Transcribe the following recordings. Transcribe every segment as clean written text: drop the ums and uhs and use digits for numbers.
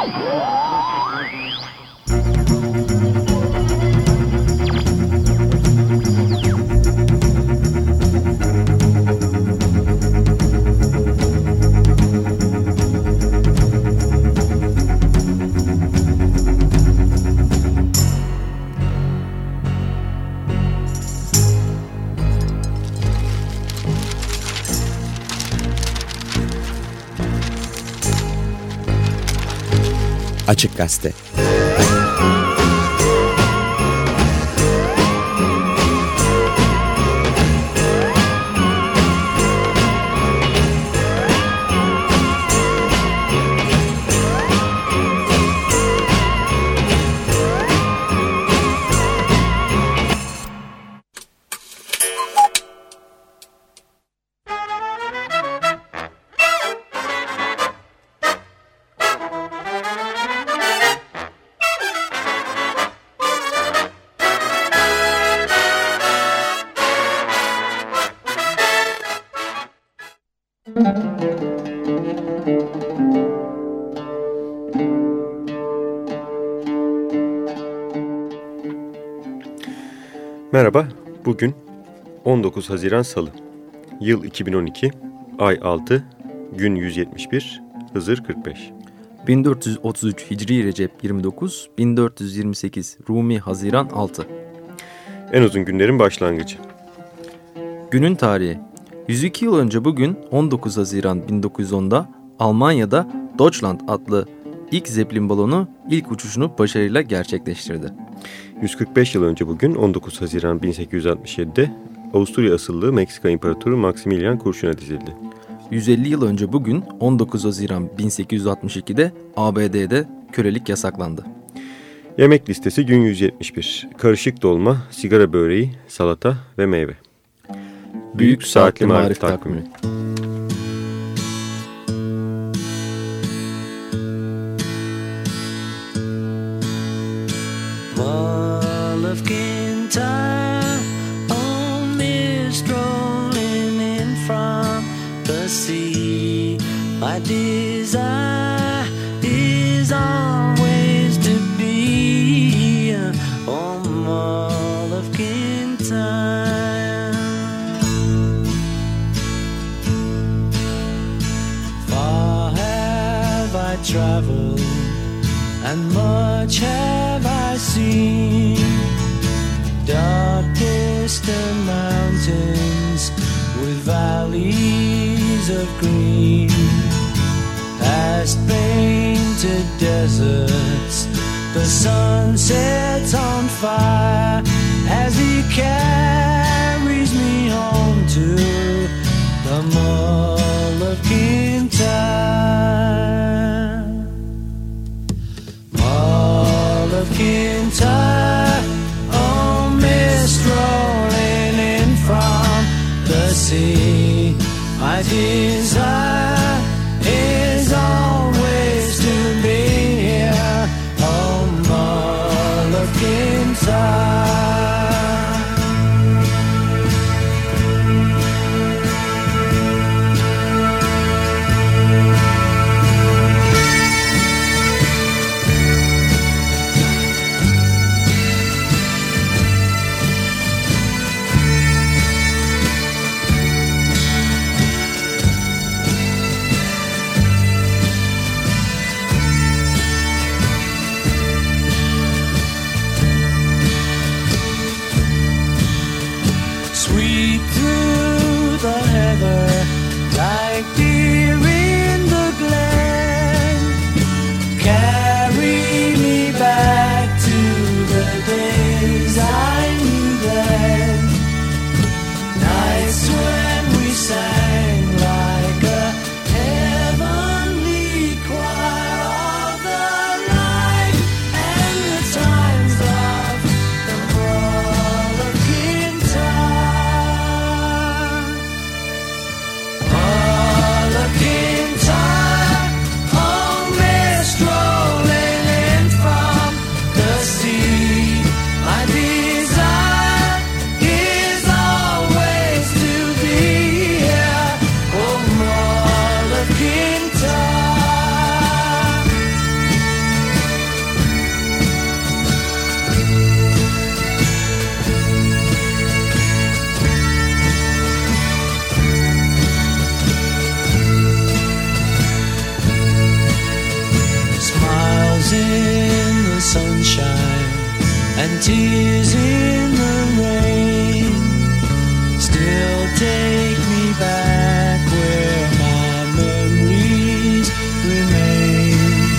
Açık Gazete. Merhaba, bugün 19 Haziran Salı, yıl 2012, ay 6, gün 171, Hızır 45. 1433 Hicri Recep 29, 1428 Rumi Haziran 6. En uzun günlerin başlangıcı. Günün tarihi. 102 yıl önce bugün 19 Haziran 1910'da Almanya'da Deutschland adlı ilk Zeppelin balonu ilk uçuşunu başarıyla gerçekleştirdi. 145 yıl önce bugün 19 Haziran 1867'de Avusturya asıllı Meksika İmparatoru Maximilian kurşuna dizildi. 150 yıl önce bugün 19 Haziran 1862'de ABD'de kölelik yasaklandı. Yemek listesi gün 171. Karışık dolma, sigara böreği, salata ve meyve. Büyük Saatli Marif Takvimi. My desire is always to be on Mall of Kintyre. Far have I traveled and much have I seen, dark distant mountains with valleys of green, past painted deserts, the sun sets on fire as he carries me home to the Mall of Kintyre. Mall of Kintyre, oh mist rolling in from the sea, my desire is always to be here on Mall of Kintyre. and tears in the rain still take me back where my memories remain.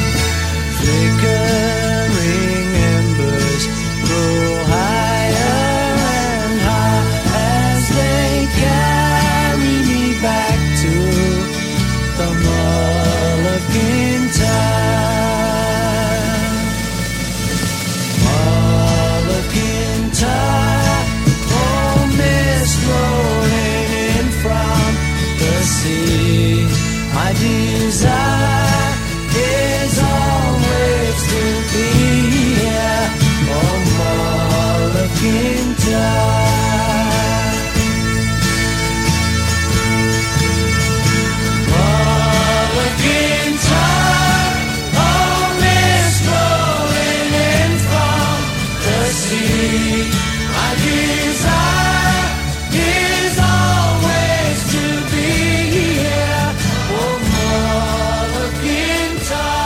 Flickering embers grow higher and higher as they carry me back to the mall of Kintyre. Mall of Kintyre, oh mist rolling in from the sea. My desire is always to be here, oh Mall of Kintyre. Mall of Kintyre, oh mist rolling in from the sea. My desire is always to be here, oh Mall of Kintyre.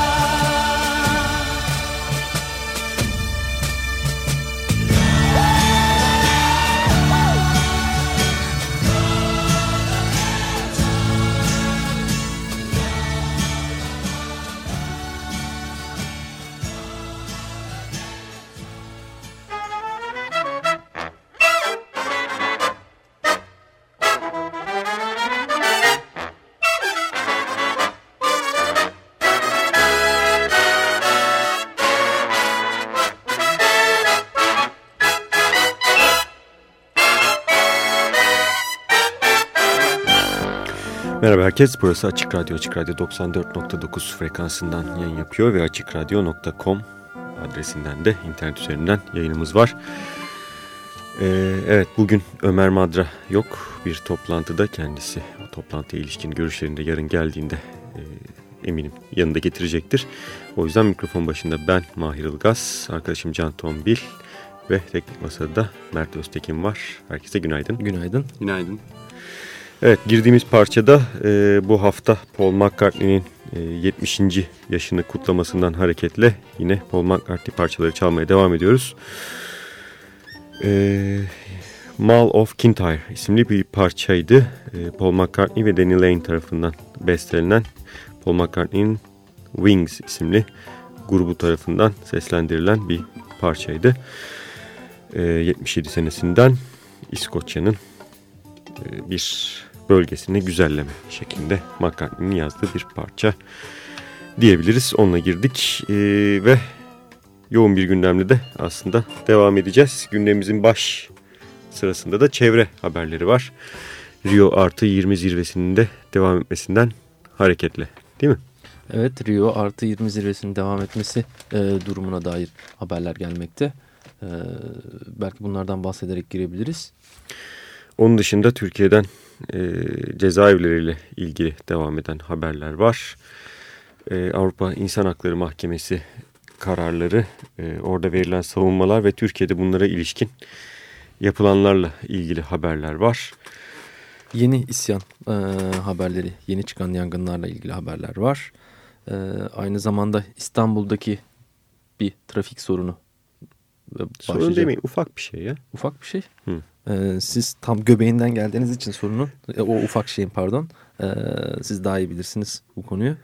Merhaba herkes, burası Açık Radyo. Açık Radyo 94.9 frekansından yayın yapıyor ve açıkradyo.com adresinden de internet üzerinden yayınımız var. Evet, bugün Ömer Madra yok, bir toplantıda kendisi. O toplantıya ilişkin görüşlerinde yarın geldiğinde eminim yanında getirecektir. O yüzden mikrofon başında ben Mahir Ilgaz, arkadaşım Can Tombil ve teknik masada Mert Öztekin var. Herkese günaydın. Günaydın. Günaydın. Evet, girdiğimiz parçada bu hafta Paul McCartney'nin 70. yaşını kutlamasından hareketle yine Paul McCartney parçaları çalmaya devam ediyoruz. Mall of Kintyre isimli bir parçaydı. Paul McCartney ve Danny Laine tarafından bestelenen, Paul McCartney'nin Wings isimli grubu tarafından seslendirilen bir parçaydı. 77 senesinden İskoçya'nın bir bölgesini güzelleme şeklinde McCartney'nin yazdığı bir parça diyebiliriz. Onunla girdik ve yoğun bir gündemle de aslında devam edeceğiz. Gündemimizin baş sırasında da çevre haberleri var. Rio Artı 20 zirvesinin de devam etmesinden hareketle, değil mi? Evet, Rio Artı 20 zirvesinin devam etmesi durumuna dair haberler gelmekte. Belki bunlardan bahsederek girebiliriz. Onun dışında Türkiye'den cezaevleriyle ilgili devam eden haberler var. Avrupa İnsan Hakları Mahkemesi kararları, orada verilen savunmalar ve Türkiye'de bunlara ilişkin yapılanlarla ilgili haberler var. Yeni isyan haberleri, yeni çıkan yangınlarla ilgili haberler var. Aynı zamanda İstanbul'daki bir trafik sorunu. Sorun demeyin, ufak bir şey ya. Ufak bir şey. Siz tam göbeğinden geldiğiniz için sorunun, o ufak şeyin pardon, siz daha iyi bilirsiniz bu konuyu.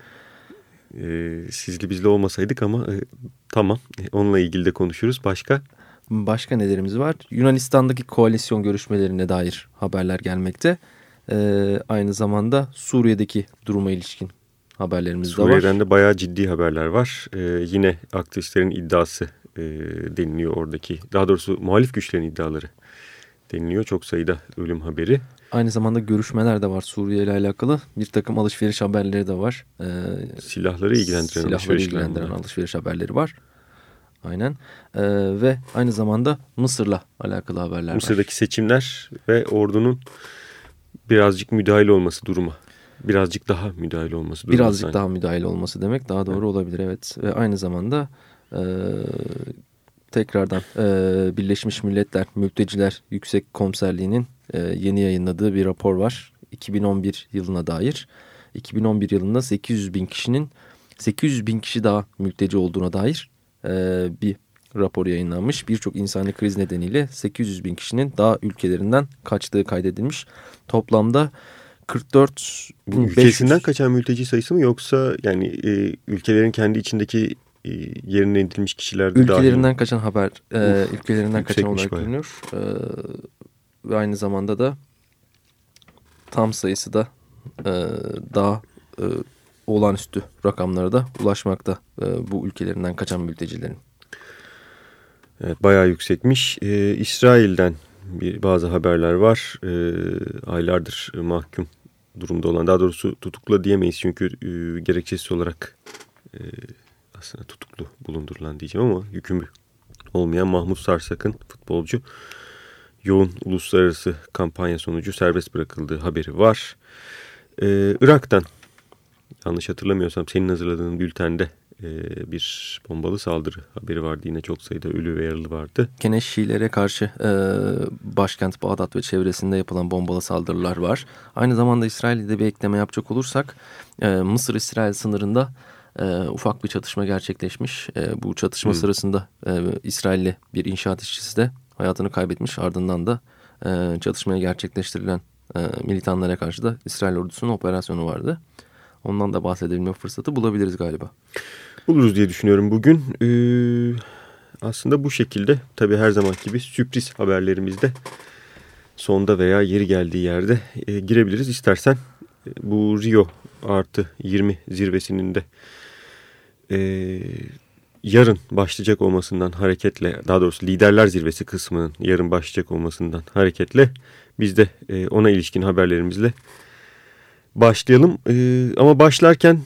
Sizli bizli olmasaydık ama tamam, onunla ilgili de konuşuruz. Başka nelerimiz var? Yunanistan'daki koalisyon görüşmelerine dair haberler gelmekte. Aynı zamanda Suriye'deki duruma ilişkin haberlerimiz de var. Suriye'den de bayağı ciddi haberler var. Yine aktivistlerin iddiası deniliyor oradaki. Daha doğrusu muhalif güçlerin iddiaları deniliyor. Çok sayıda ölüm haberi. Aynı zamanda görüşmeler de var Suriye ile alakalı. Bir takım alışveriş haberleri de var. Silahları ilgilendiren alışveriş haberleri var. Aynen. Ve aynı zamanda Mısır'la alakalı haberler var. Mısır'daki seçimler ve ordunun birazcık müdahale olması duruma. Birazcık daha müdahale olması duruma. Birazcık daha müdahale olması demek daha doğru olabilir, evet. Ve aynı zamanda tekrardan Birleşmiş Milletler Mülteciler Yüksek Komiserliği'nin yeni yayınladığı bir rapor var. 2011 yılına dair. 2011 yılında 800 bin kişi daha mülteci olduğuna dair bir raporu yayınlanmış. Birçok insani kriz nedeniyle 800 bin kişinin daha ülkelerinden kaçtığı kaydedilmiş. Toplamda 44 Bu ülkesinden kaçan mülteci sayısı mı, yoksa yani ülkelerin kendi içindeki yerine edilmiş kişiler de ülkelerinden kaçan haber, ülkelerinden kaçan olarak bayağı görünüyor. Ve aynı zamanda da tam sayısı da daha olağanüstü rakamlara da ulaşmakta bu ülkelerinden kaçan mültecilerin. Evet, bayağı yüksekmiş. İsrail'den bazı haberler var. Aylardır mahkum durumda olan, daha doğrusu tutuklu diyemeyiz çünkü gerekçesiz olarak aslında tutuklu bulundurulan diyeceğim ama yükümlü olmayan Mahmut Sarsak'ın, futbolcu, yoğun uluslararası kampanya sonucu serbest bırakıldığı haberi var. Irak'tan, yanlış hatırlamıyorsam senin hazırladığın bültende bir bombalı saldırı haberi vardı. Yine çok sayıda ölü ve yaralı vardı. Gene Şiilere karşı başkent Bağdat ve çevresinde yapılan bombalı saldırılar var. Aynı zamanda İsrail'de bir ekleme yapacak olursak Mısır-İsrail sınırında ufak bir çatışma gerçekleşmiş. Bu çatışma sırasında İsrailli bir inşaat işçisi de hayatını kaybetmiş. Ardından da çatışmaya gerçekleştirilen militanlara karşı da İsrail ordusunun operasyonu vardı. Ondan da bahsedebilme fırsatı bulabiliriz galiba. Buluruz diye düşünüyorum bugün. Aslında bu şekilde tabii her zaman gibi sürpriz haberlerimizde sonda veya yeri geldiği yerde girebiliriz. İstersen bu Rio +20 zirvesinin de yarın başlayacak olmasından hareketle, daha doğrusu liderler zirvesi kısmının yarın başlayacak olmasından hareketle biz de ona ilişkin haberlerimizle başlayalım. Ama başlarken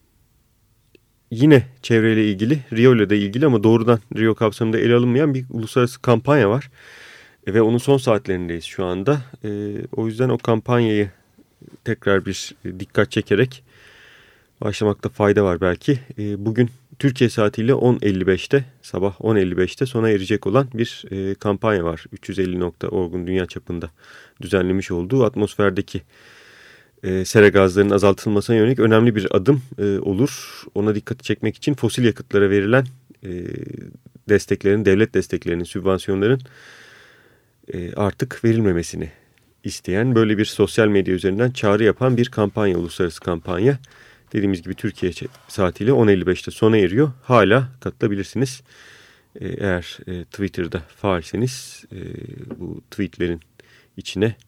yine çevreyle ilgili, Rio ile de ilgili ama doğrudan Rio kapsamında ele alınmayan bir uluslararası kampanya var. Ve onun son saatlerindeyiz şu anda. O yüzden o kampanyayı tekrar bir dikkat çekerek başlamakta fayda var belki. Bugün Türkiye saatiyle 10.55'te, sabah 10.55'te sona erecek olan bir kampanya var. 350.org'un dünya çapında düzenlemiş olduğu atmosferdeki sera gazlarının azaltılmasına yönelik önemli bir adım olur. Ona dikkati çekmek için fosil yakıtlara verilen desteklerin, devlet desteklerinin, sübvansiyonların artık verilmemesini isteyen, böyle bir sosyal medya üzerinden çağrı yapan bir kampanya, uluslararası kampanya. Dediğimiz gibi Türkiye saatiyle 10.55'te sona eriyor. Hala katılabilirsiniz. Eğer Twitter'da faalseniz bu tweetlerin içine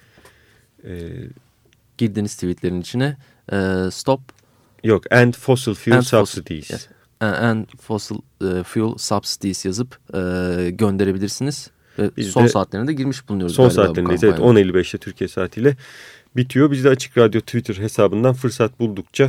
girdiğiniz tweetlerin içine stop. Yok, end fossil fuel subsidies. Yes. And fossil fuel subsidies yazıp gönderebilirsiniz. Biz son saatlerine de girmiş bulunuyoruz. Son saatlerindeyiz. Evet, 10.55'te Türkiye saatiyle bitiyor. Biz de Açık Radyo Twitter hesabından fırsat buldukça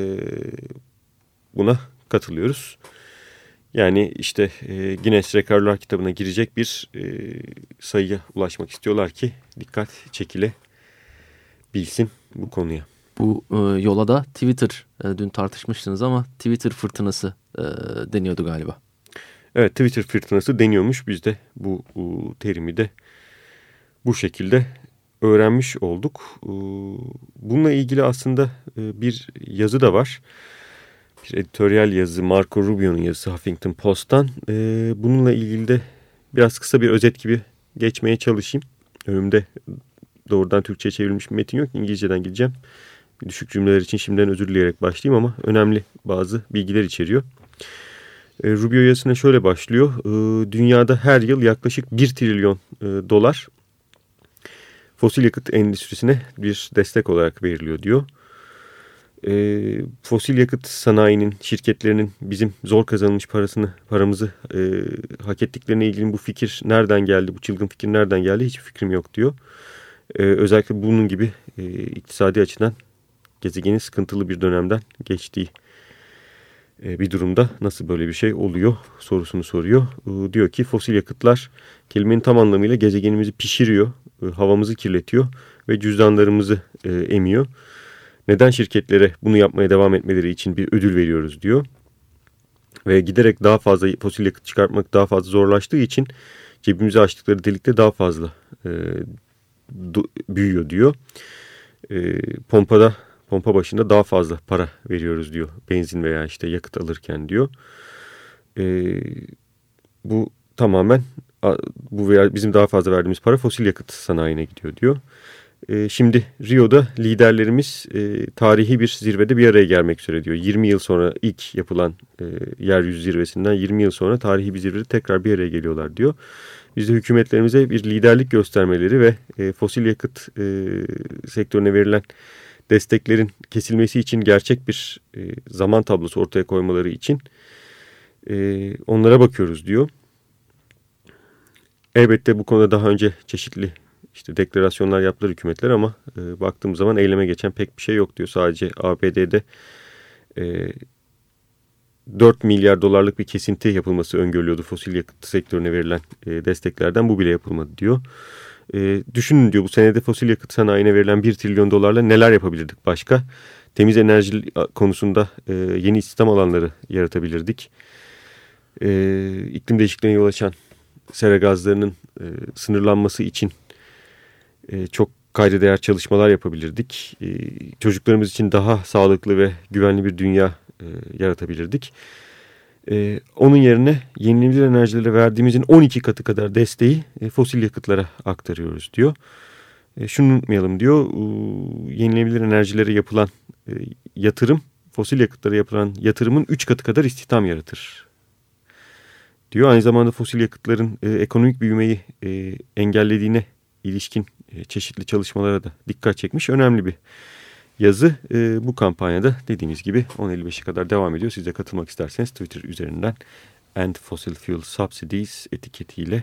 buna katılıyoruz. Yani işte Guinness Rekorlar kitabına girecek bir sayıya ulaşmak istiyorlar ki dikkat çekilebilsin bu konuya. Bu yola da Twitter, dün tartışmıştınız ama Twitter fırtınası deniyordu galiba. Evet, Twitter fırtınası deniyormuş. Biz de bu terimi de bu şekilde öğrenmiş olduk. Bununla ilgili aslında bir yazı da var. Bir editoryal yazı, Marco Rubio'nun yazısı Huffington Post'tan. Bununla ilgili de biraz kısa bir özet gibi geçmeye çalışayım. Önümde doğrudan Türkçe'ye çevrilmiş bir metin yok. İngilizceden gideceğim. Düşük cümleler için şimdiden özür dileyerek başlayayım ama önemli bazı bilgiler içeriyor. Rubio yazısına şöyle başlıyor. Dünyada her yıl yaklaşık 1 trilyon dolar fosil yakıt endüstrisine bir destek olarak veriliyor diyor. Fosil yakıt sanayinin, şirketlerinin bizim zor kazanılmış paramızı hak ettiklerine ilgili bu fikir nereden geldi, bu çılgın fikir nereden geldi hiçbir fikrim yok diyor. Özellikle bunun gibi iktisadi açıdan gezegenin sıkıntılı bir dönemden geçtiği bir durumda nasıl böyle bir şey oluyor sorusunu soruyor. Diyor ki fosil yakıtlar kelimenin tam anlamıyla gezegenimizi pişiriyor, havamızı kirletiyor ve cüzdanlarımızı emiyor. Neden şirketlere bunu yapmaya devam etmeleri için bir ödül veriyoruz diyor. Ve giderek daha fazla fosil yakıt çıkartmak daha fazla zorlaştığı için cebimizi açtıkları delikte daha fazla büyüyor diyor. Pompa başında daha fazla para veriyoruz diyor. Benzin veya işte yakıt alırken diyor. bu tamamen bizim daha fazla verdiğimiz para fosil yakıt sanayine gidiyor diyor. Şimdi Rio'da liderlerimiz tarihi bir zirvede bir araya gelmek üzere diyor. 20 yıl sonra ilk yapılan yeryüzü zirvesinden 20 yıl sonra tarihi bir zirvede tekrar bir araya geliyorlar diyor. Biz de hükümetlerimize bir liderlik göstermeleri ve fosil yakıt sektörüne verilen desteklerin kesilmesi için gerçek bir zaman tablosu ortaya koymaları için onlara bakıyoruz diyor. Elbette bu konuda daha önce çeşitli deklarasyonlar yaptılar hükümetler ama baktığımız zaman eyleme geçen pek bir şey yok diyor. Sadece ABD'de 4 milyar dolarlık bir kesinti yapılması öngörülüyordu fosil yakıt sektörüne verilen desteklerden. Bu bile yapılmadı diyor. Düşünün diyor, bu senede fosil yakıt sanayine verilen 1 trilyon dolarla neler yapabilirdik başka? Temiz enerji konusunda yeni istihdam alanları yaratabilirdik. İklim değişikliğine yol açan sera gazlarının sınırlanması için çok kayda değer çalışmalar yapabilirdik. Çocuklarımız için daha sağlıklı ve güvenli bir dünya yaratabilirdik. Onun yerine yenilenebilir enerjilere verdiğimizin 12 katı kadar desteği fosil yakıtlara aktarıyoruz diyor. Şunu unutmayalım diyor, yenilenebilir enerjilere yapılan yatırım fosil yakıtlara yapılan yatırımın 3 katı kadar istihdam yaratır diyor. Aynı zamanda fosil yakıtların ekonomik büyümeyi engellediğine ilişkin çeşitli çalışmalara da dikkat çekmiş. Önemli bir yazı. Bu kampanyada dediğimiz gibi 10.55'e kadar devam ediyor. Siz de katılmak isterseniz Twitter üzerinden End Fossil Fuel Subsidies etiketiyle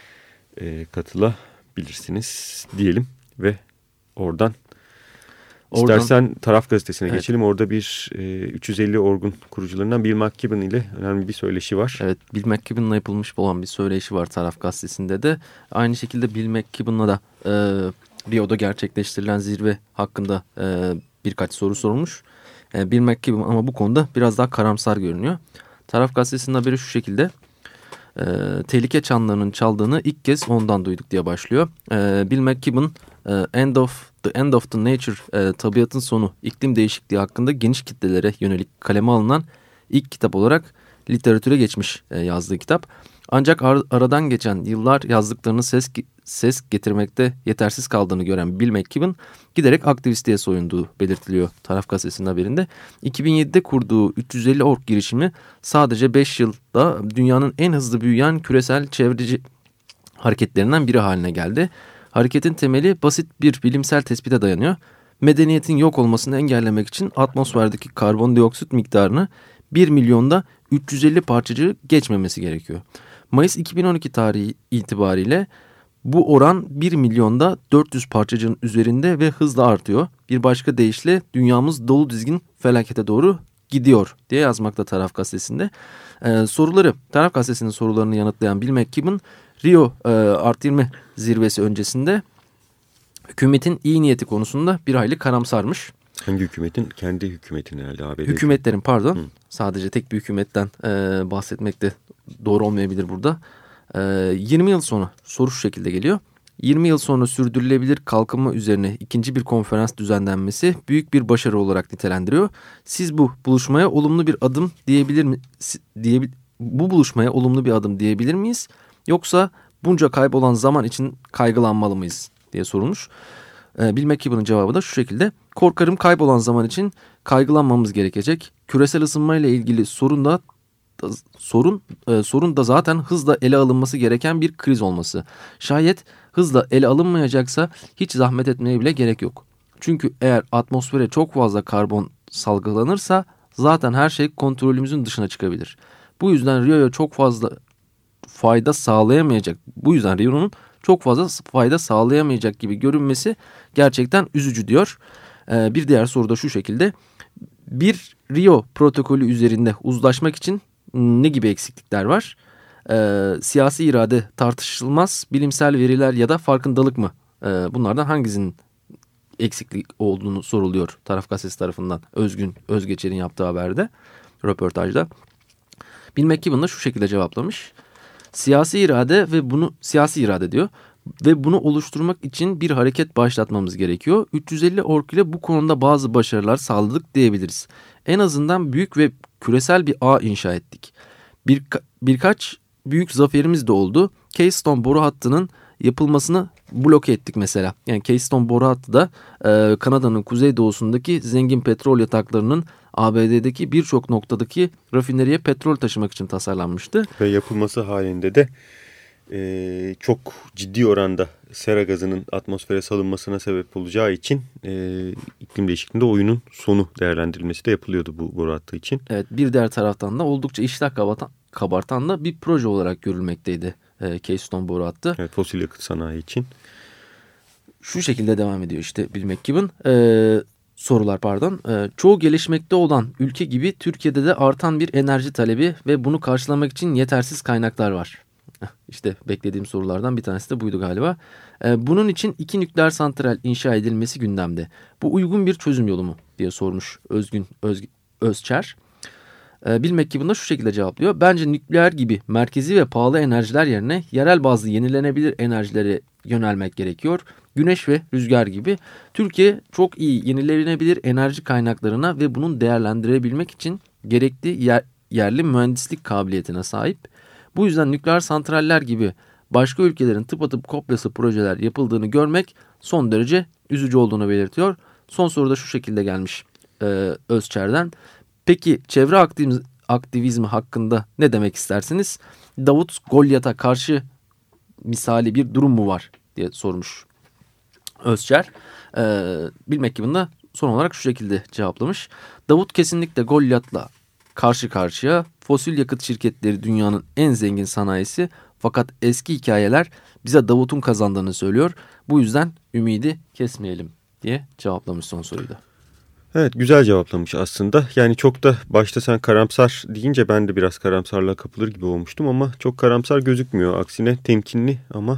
katılabilirsiniz diyelim ve oradan İstersen Taraf Gazetesi'ne geçelim. Orada bir 350 Org'un kurucularından Bill McKibben ile önemli bir söyleşi var. Evet, Bill McKibben'la yapılmış olan bir söyleşi var Taraf Gazetesi'nde de. Aynı şekilde Bill McKibben'la da Rio'da gerçekleştirilen zirve hakkında birkaç soru sorulmuş. Bill McKibben ama bu konuda biraz daha karamsar görünüyor. Taraf Gazetesi'nin haberi şu şekilde. Tehlike çanlarının çaldığını ilk kez ondan duyduk diye başlıyor. Bill McKibben The End of the Nature, tabiatın sonu, iklim değişikliği hakkında geniş kitlelere yönelik kaleme alınan ilk kitap olarak literatüre geçmiş yazdığı kitap. Ancak aradan geçen yıllar yazdıklarının ses getirmekte yetersiz kaldığını gören Bill McKibben giderek aktivistliğe soyunduğu belirtiliyor Taraf Gazetesi'nin haberinde. 2007'de kurduğu 350 Org girişimi sadece 5 yılda dünyanın en hızlı büyüyen küresel çevreci hareketlerinden biri haline geldi. Hareketin temeli basit bir bilimsel tespite dayanıyor. Medeniyetin yok olmasını engellemek için atmosferdeki karbondioksit miktarını 1 milyonda 350 parçacığı geçmemesi gerekiyor. Mayıs 2012 tarihi itibariyle bu oran 1 milyonda 400 parçacığın üzerinde ve hızla artıyor. Bir başka deyişle dünyamız dolu dizgin felakete doğru gidiyor diye yazmakta Taraf Gazetesi'nde. Taraf Gazetesi'nin sorularını yanıtlayan Bill McKibben, Rio +20 zirvesi öncesinde hükümetin iyi niyeti konusunda bir hayli karamsarmış. Hangi hükümetin? Kendi hükümetin herhalde. ABD hükümetlerin pardon. Sadece tek bir hükümetten bahsetmek de doğru olmayabilir burada. 20 yıl sonra soru şu şekilde geliyor. 20 yıl sonra sürdürülebilir kalkınma üzerine ikinci bir konferans düzenlenmesi büyük bir başarı olarak nitelendiriyor. Siz bu buluşmaya olumlu bir adım diyebilir miyiz? Yoksa bunca kaybolan zaman için kaygılanmalı mıyız diye sorulmuş. Bill McKibben'ın cevabı da şu şekilde. Korkarım kaybolan zaman için kaygılanmamız gerekecek. Küresel ısınma ile ilgili sorun da zaten hızla ele alınması gereken bir kriz olması. Şayet hızla ele alınmayacaksa hiç zahmet etmeye bile gerek yok. Çünkü eğer atmosfere çok fazla karbon salgılanırsa zaten her şey kontrolümüzün dışına çıkabilir. Bu yüzden Rio'ya çok fazla fayda sağlayamayacak gibi görünmesi gerçekten üzücü diyor. Bir diğer soru da şu şekilde. Bir Rio protokolü üzerinde uzlaşmak için ne gibi eksiklikler var? Siyasi irade tartışılmaz, bilimsel veriler ya da farkındalık mı? Bunlardan hangisinin eksiklik olduğunu soruluyor Taraf Gazetesi tarafından Özgeçer'in yaptığı haberde, röportajda. Bill McKibben da şu şekilde cevaplamış. Siyasi irade diyor ve bunu oluşturmak için bir hareket başlatmamız gerekiyor. 350 Org ile bu konuda bazı başarılar sağladık diyebiliriz. En azından büyük ve küresel bir ağ inşa ettik. büyük zaferimiz de oldu. Keystone boru hattının yapılmasını bloke ettik mesela. Yani Keystone boru hattı da Kanada'nın kuzeydoğusundaki zengin petrol yataklarının ABD'deki birçok noktadaki rafineriye petrol taşımak için tasarlanmıştı. Ve yapılması halinde de çok ciddi oranda sera gazının atmosfere salınmasına sebep olacağı için iklim değişikliğinde oyunun sonu değerlendirilmesi de yapılıyordu bu boru hattı için. Evet, bir diğer taraftan da oldukça iştah kabartan da bir proje olarak görülmekteydi Keystone boru hattı. Evet, fosil yakıt sanayi için. Şu şekilde devam ediyor işte Bill McKibben. Sorular pardon. Çoğu gelişmekte olan ülke gibi Türkiye'de de artan bir enerji talebi ve bunu karşılamak için yetersiz kaynaklar var. İşte beklediğim sorulardan bir tanesi de buydu galiba. Bunun için 2 nükleer santral inşa edilmesi gündemde. Bu uygun bir çözüm yolu mu diye sormuş Özçer. Bill McKibben da şu şekilde cevaplıyor. Bence nükleer gibi merkezi ve pahalı enerjiler yerine yerel bazlı yenilenebilir enerjilere yönelmek gerekiyor. Güneş ve rüzgar gibi. Türkiye çok iyi yenilenebilir enerji kaynaklarına ve bunu değerlendirebilmek için gerekli yerli mühendislik kabiliyetine sahip. Bu yüzden nükleer santraller gibi başka ülkelerin tıpatıp kopyası projeler yapıldığını görmek son derece üzücü olduğunu belirtiyor. Son soru da şu şekilde gelmiş Özçer'den. Peki çevre aktivizmi hakkında ne demek istersiniz? Davut Golyat'a karşı misali bir durum mu var diye sormuş Özçer. Bill McKibben da son olarak şu şekilde cevaplamış. Davut kesinlikle Golyat'la karşı karşıya. Fosil yakıt şirketleri dünyanın en zengin sanayisi. Fakat eski hikayeler bize Davut'un kazandığını söylüyor. Bu yüzden ümidi kesmeyelim diye cevaplamış son soruyu da. Evet, güzel cevaplamış aslında. Yani çok da başta sen karamsar deyince ben de biraz karamsarlığa kapılır gibi olmuştum ama çok karamsar gözükmüyor. Aksine temkinli ama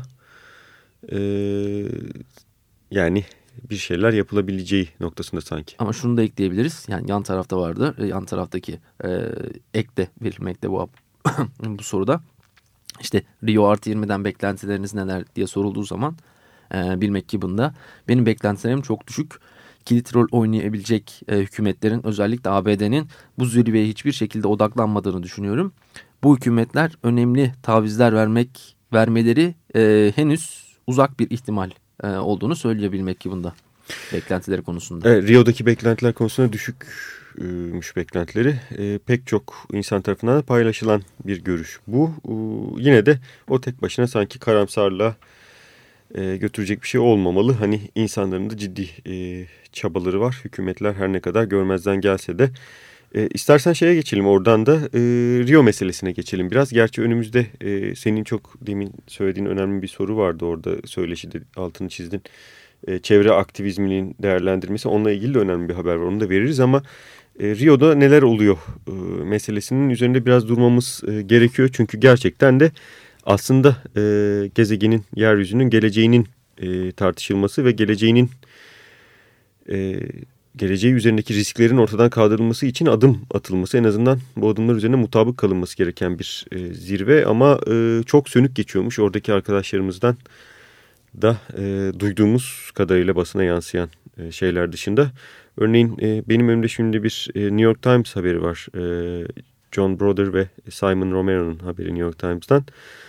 yani bir şeyler yapılabileceği noktasında sanki. Ama şunu da ekleyebiliriz. Yani yan tarafta vardı. Yan taraftaki ek de verilmekte bu soruda. İşte Rio Artı 20'den beklentileriniz neler diye sorulduğu zaman Bill McKibben'da benim beklentilerim çok düşük. Kilit rol oynayabilecek hükümetlerin özellikle ABD'nin bu zirveye hiçbir şekilde odaklanmadığını düşünüyorum. Bu hükümetler önemli tavizler vermeleri henüz uzak bir ihtimal olduğunu söyleyebilmek ki bunda beklentileri konusunda. Evet, Rio'daki beklentiler konusunda düşükmüş beklentileri. Pek çok insan tarafından paylaşılan bir görüş bu. Yine de o tek başına sanki karamsarlığa götürecek bir şey olmamalı. Hani insanların da ciddi çabaları var. Hükümetler her ne kadar görmezden gelse de. İstersen şeye geçelim, oradan da Rio meselesine geçelim biraz. Gerçi önümüzde senin çok demin söylediğin önemli bir soru vardı orada, söyleşide altını çizdin. Çevre aktivizminin değerlendirmesi, onunla ilgili de önemli bir haber var, onu da veririz ama Rio'da neler oluyor meselesinin üzerinde biraz durmamız gerekiyor. Çünkü gerçekten de aslında gezegenin, yeryüzünün geleceğinin tartışılması ve geleceği üzerindeki risklerin ortadan kaldırılması için adım atılması, en azından bu adımlar üzerine mutabık kalınması gereken bir zirve ama çok sönük geçiyormuş. Oradaki arkadaşlarımızdan da duyduğumuz kadarıyla basına yansıyan şeyler dışında. Örneğin benim önümde şimdi bir New York Times haberi var. John Broder ve Simon Romero'nun haberi New York Times'tan.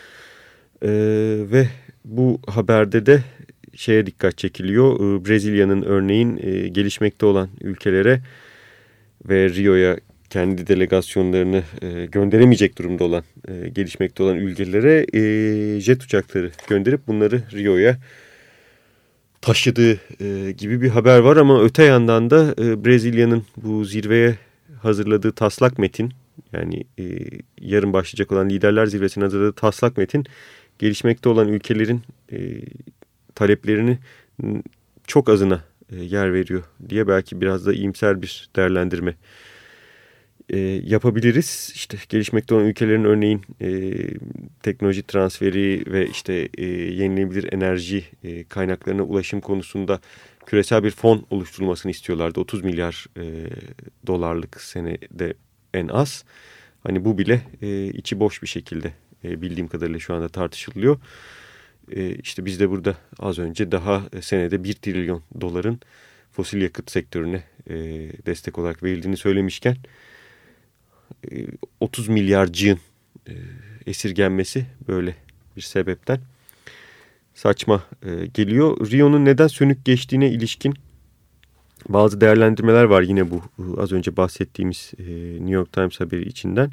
Ve bu haberde de şeye dikkat çekiliyor. Brezilya'nın örneğin gelişmekte olan ülkelere ve Rio'ya kendi delegasyonlarını gönderemeyecek durumda olan gelişmekte olan ülkelere jet uçakları gönderip bunları Rio'ya taşıdığı gibi bir haber var. Ama öte yandan da Brezilya'nın bu zirveye hazırladığı taslak metin, yani yarın başlayacak olan Liderler Zirvesi'nin hazırladığı taslak metin gelişmekte olan ülkelerin taleplerini çok azına yer veriyor diye belki biraz da iyimser bir değerlendirme yapabiliriz. İşte gelişmekte olan ülkelerin örneğin teknoloji transferi ve işte yenilenebilir enerji kaynaklarına ulaşım konusunda küresel bir fon oluşturulmasını istiyorlardı. 30 milyar dolarlık senede en az. Hani bu bile içi boş bir şekilde bildiğim kadarıyla şu anda tartışılıyor. İşte biz de burada az önce daha senede 1 trilyon doların fosil yakıt sektörüne destek olarak verildiğini söylemişken 30 milyarcığın esirgenmesi böyle bir sebepten saçma geliyor. Rio'nun neden sönük geçtiğine ilişkin bazı değerlendirmeler var yine bu az önce bahsettiğimiz New York Times haberi içinden.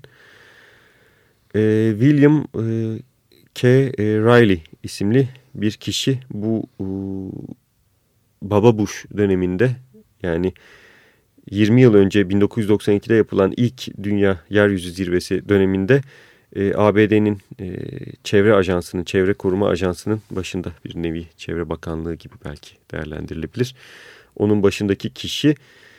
William K. Riley isimli bir kişi bu Baba Bush döneminde, yani 20 yıl önce 1992'de yapılan ilk Dünya Yeryüzü Zirvesi döneminde ABD'nin çevre ajansının, çevre koruma ajansının başında, bir nevi çevre bakanlığı gibi belki değerlendirilebilir. Onun başındaki kişi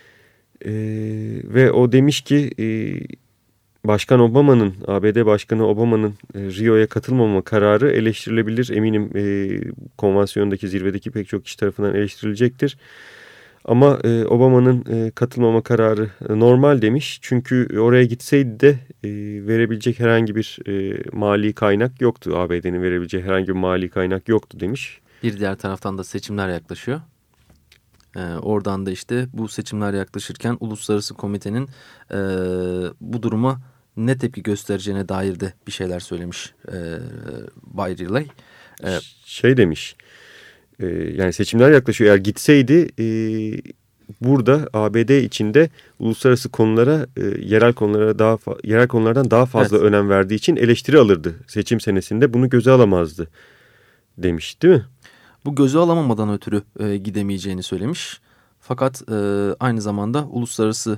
ve o demiş ki Başkan Obama'nın, ABD Başkanı Obama'nın Rio'ya katılmama kararı eleştirilebilir. Eminim konvansiyondaki, zirvedeki pek çok kişi tarafından eleştirilecektir. Ama Obama'nın katılmama kararı normal demiş. Çünkü oraya gitseydi de verebilecek herhangi bir mali kaynak yoktu. ABD'nin verebileceği herhangi bir mali kaynak yoktu demiş. Bir diğer taraftan da seçimler yaklaşıyor. Oradan da işte bu seçimler yaklaşırken Uluslararası Komitenin bu duruma ne tepki göstereceğine dair de bir şeyler söylemiş Bay Riley. Şey demiş, yani seçimler yaklaşıyor, eğer gitseydi burada ABD içinde uluslararası konulara, yerel konulardan daha fazla önem verdiği için eleştiri alırdı. Seçim senesinde bunu göze alamazdı demiş, değil mi? Bu göze alamamadan ötürü gidemeyeceğini söylemiş. Fakat aynı zamanda uluslararası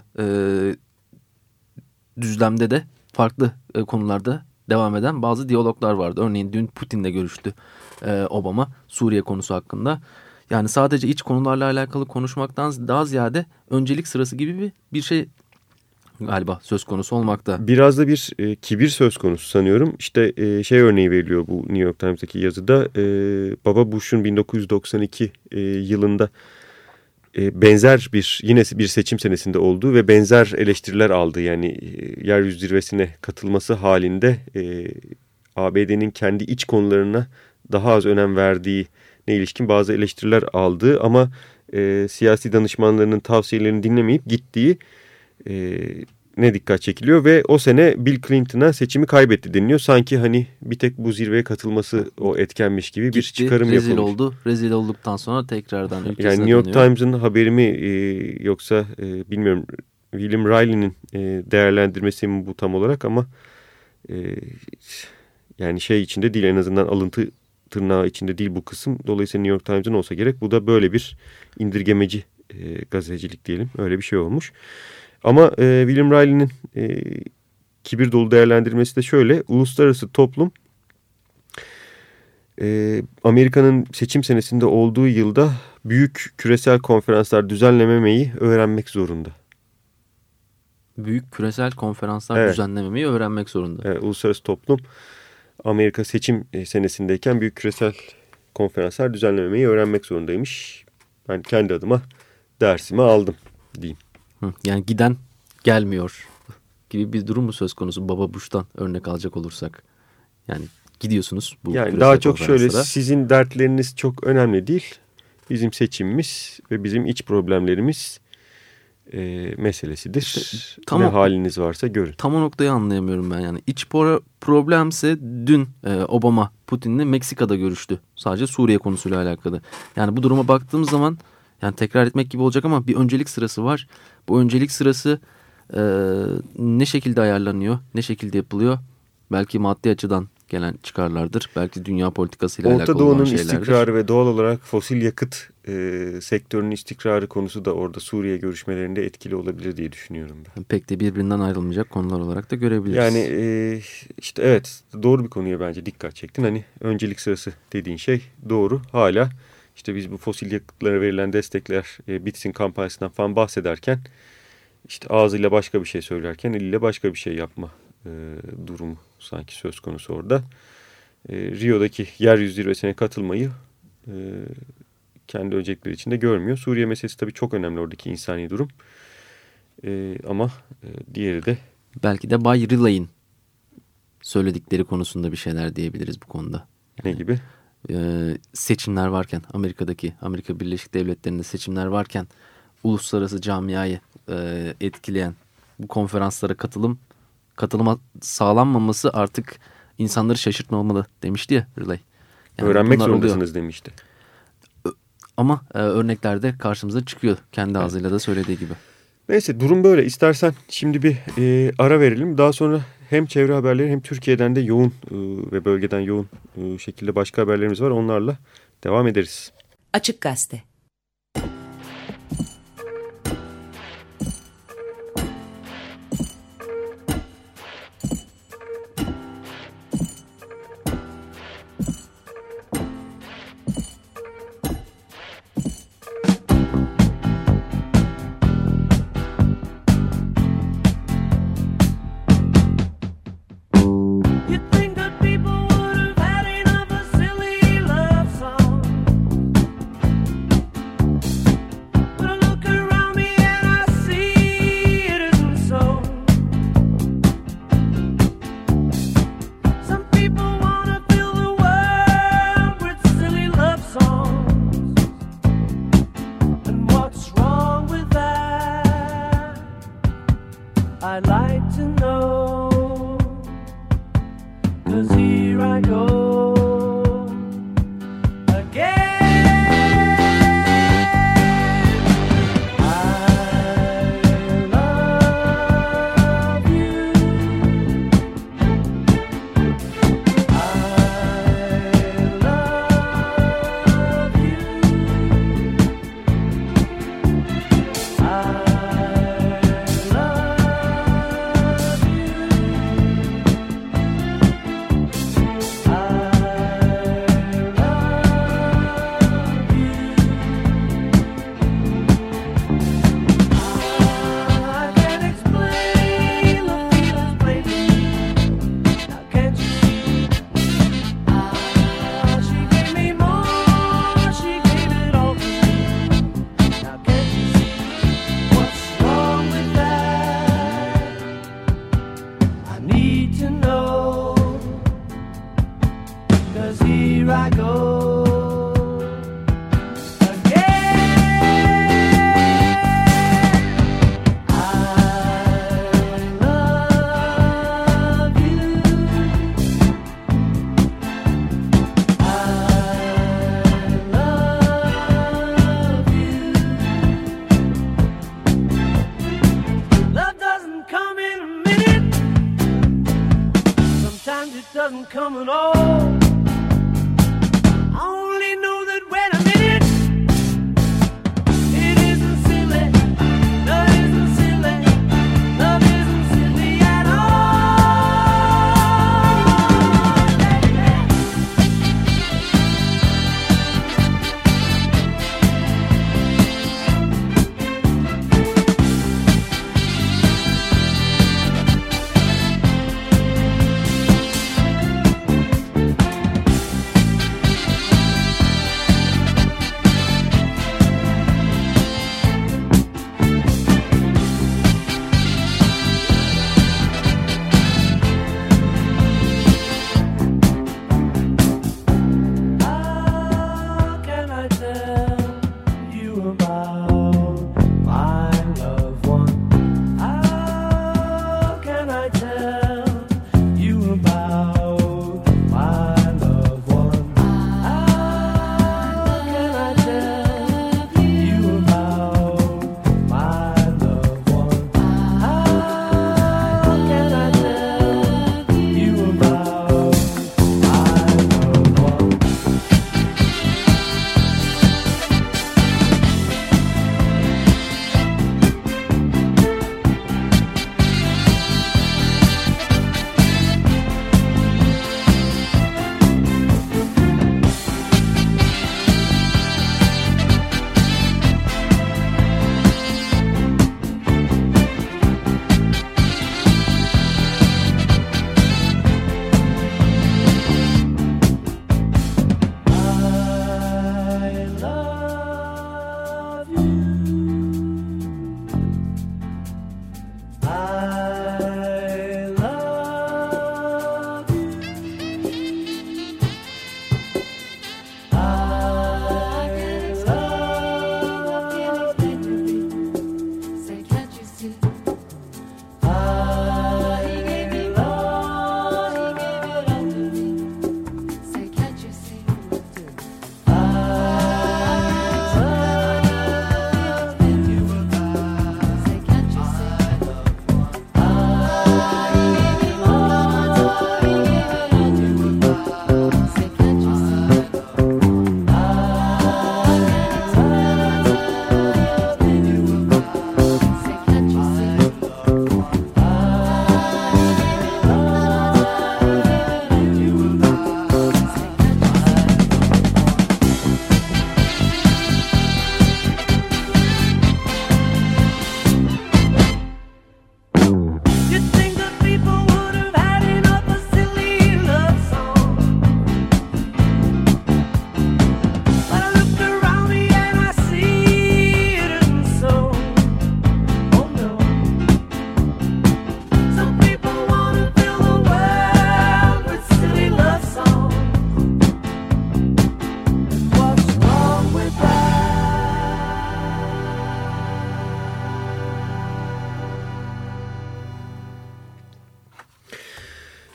düzlemde de farklı konularda devam eden bazı diyaloglar vardı. Örneğin dün Putin'le görüştü Obama Suriye konusu hakkında. Yani sadece iç konularla alakalı konuşmaktan daha ziyade öncelik sırası gibi bir şey galiba söz konusu olmakta. Biraz da bir kibir söz konusu sanıyorum. İşte şey örneği veriliyor bu New York Times'taki yazıda. Baba Bush'un 1992 yılında benzer yine bir seçim senesinde olduğu ve benzer eleştiriler aldığı, yani yeryüzü zirvesine katılması halinde ABD'nin kendi iç konularına daha az önem verdiğine ilişkin bazı eleştiriler aldığı ama siyasi danışmanlarının tavsiyelerini dinlemeyip gittiği ne dikkat çekiliyor ve o sene Bill Clinton'a seçimi kaybetti deniliyor. Sanki hani bir tek bu zirveye katılması o etkenmiş gibi bir çıkarım rezil yapılmış. Oldu. Rezil olduktan sonra tekrardan ülkesine yani New York dönüyor. Times'ın haberi mi yoksa bilmiyorum, William Riley'nin değerlendirmesi mi bu tam olarak, ama yani şey içinde değil, en azından alıntı tırnağı içinde değil bu kısım. Dolayısıyla New York Times'ın olsa gerek. Bu da böyle bir indirgemeci gazetecilik diyelim. Öyle bir şey olmuş. Ama William Riley'nin kibir dolu değerlendirmesi de şöyle. Uluslararası toplum Amerika'nın seçim senesinde olduğu yılda büyük küresel konferanslar düzenlememeyi öğrenmek zorunda. Büyük küresel konferanslar düzenlememeyi öğrenmek zorunda. Evet, uluslararası toplum Amerika seçim senesindeyken büyük küresel konferanslar düzenlememeyi öğrenmek zorundaymış. Ben kendi adıma dersimi aldım diyeyim. Yani giden gelmiyor gibi bir durum mu söz konusu Baba Bush'tan örnek alacak olursak? Yani gidiyorsunuz bu yani daha çok şöyle, sizin dertleriniz çok önemli değil. Bizim seçimimiz ve bizim iç problemlerimiz meselesidir. İşte, ne haliniz varsa görün. Tam o noktayı anlayamıyorum ben yani. İç problemse dün Obama Putin'le Meksika'da görüştü. Sadece Suriye konusuyla alakalı. Yani bu duruma baktığımız zaman, yani tekrar etmek gibi olacak ama bir öncelik sırası var. Bu öncelik sırası ne şekilde ayarlanıyor, ne şekilde yapılıyor? Belki maddi açıdan gelen çıkarlardır. Belki dünya politikasıyla alakalı olan şeylerdir. Orta Doğu'nun istikrarı ve doğal olarak fosil yakıt sektörünün istikrarı konusu da orada Suriye görüşmelerinde etkili olabilir diye düşünüyorum ben. Pek de birbirinden ayrılmayacak konular olarak da görebiliriz. Yani işte evet, doğru bir konuya bence dikkat çektin. Hani öncelik sırası dediğin şey doğru. Hala işte biz bu fosil yakıtlara verilen destekler bitsin kampanyasından falan bahsederken işte ağzıyla başka bir şey söylerken eliyle başka bir şey yapma durumu sanki söz konusu orada. Rio'daki yeryüzü zirvesine katılmayı kendi öncelikleri içinde görmüyor. Suriye meselesi tabii çok önemli, oradaki insani durum. Ama diğeri de... Belki de Bay Riley'in söyledikleri konusunda bir şeyler diyebiliriz bu konuda. Yani, ne gibi? Seçimler varken, Amerika Birleşik Devletleri'nde seçimler varken uluslararası camiayı etkileyen bu konferanslara katılıma sağlanmaması artık insanları şaşırtmamalı demişti ya Relay. Yani öğrenmek bunlar zorundasınız oluyor. demişti. Ama örneklerde karşımıza çıkıyor kendi ağzıyla da söylediği gibi. Neyse durum böyle. İstersen şimdi bir ara verelim. Daha sonra hem çevre haberleri hem Türkiye'den de yoğun ve bölgeden yoğun şekilde başka haberlerimiz var. Onlarla devam ederiz. Açık Gazete. I'd like to know, 'cause here I go again. I love you. I love you. Doesn't come at all. I only know that when I'm in it, it isn't silly. Love isn't silly. Love isn't silly at all.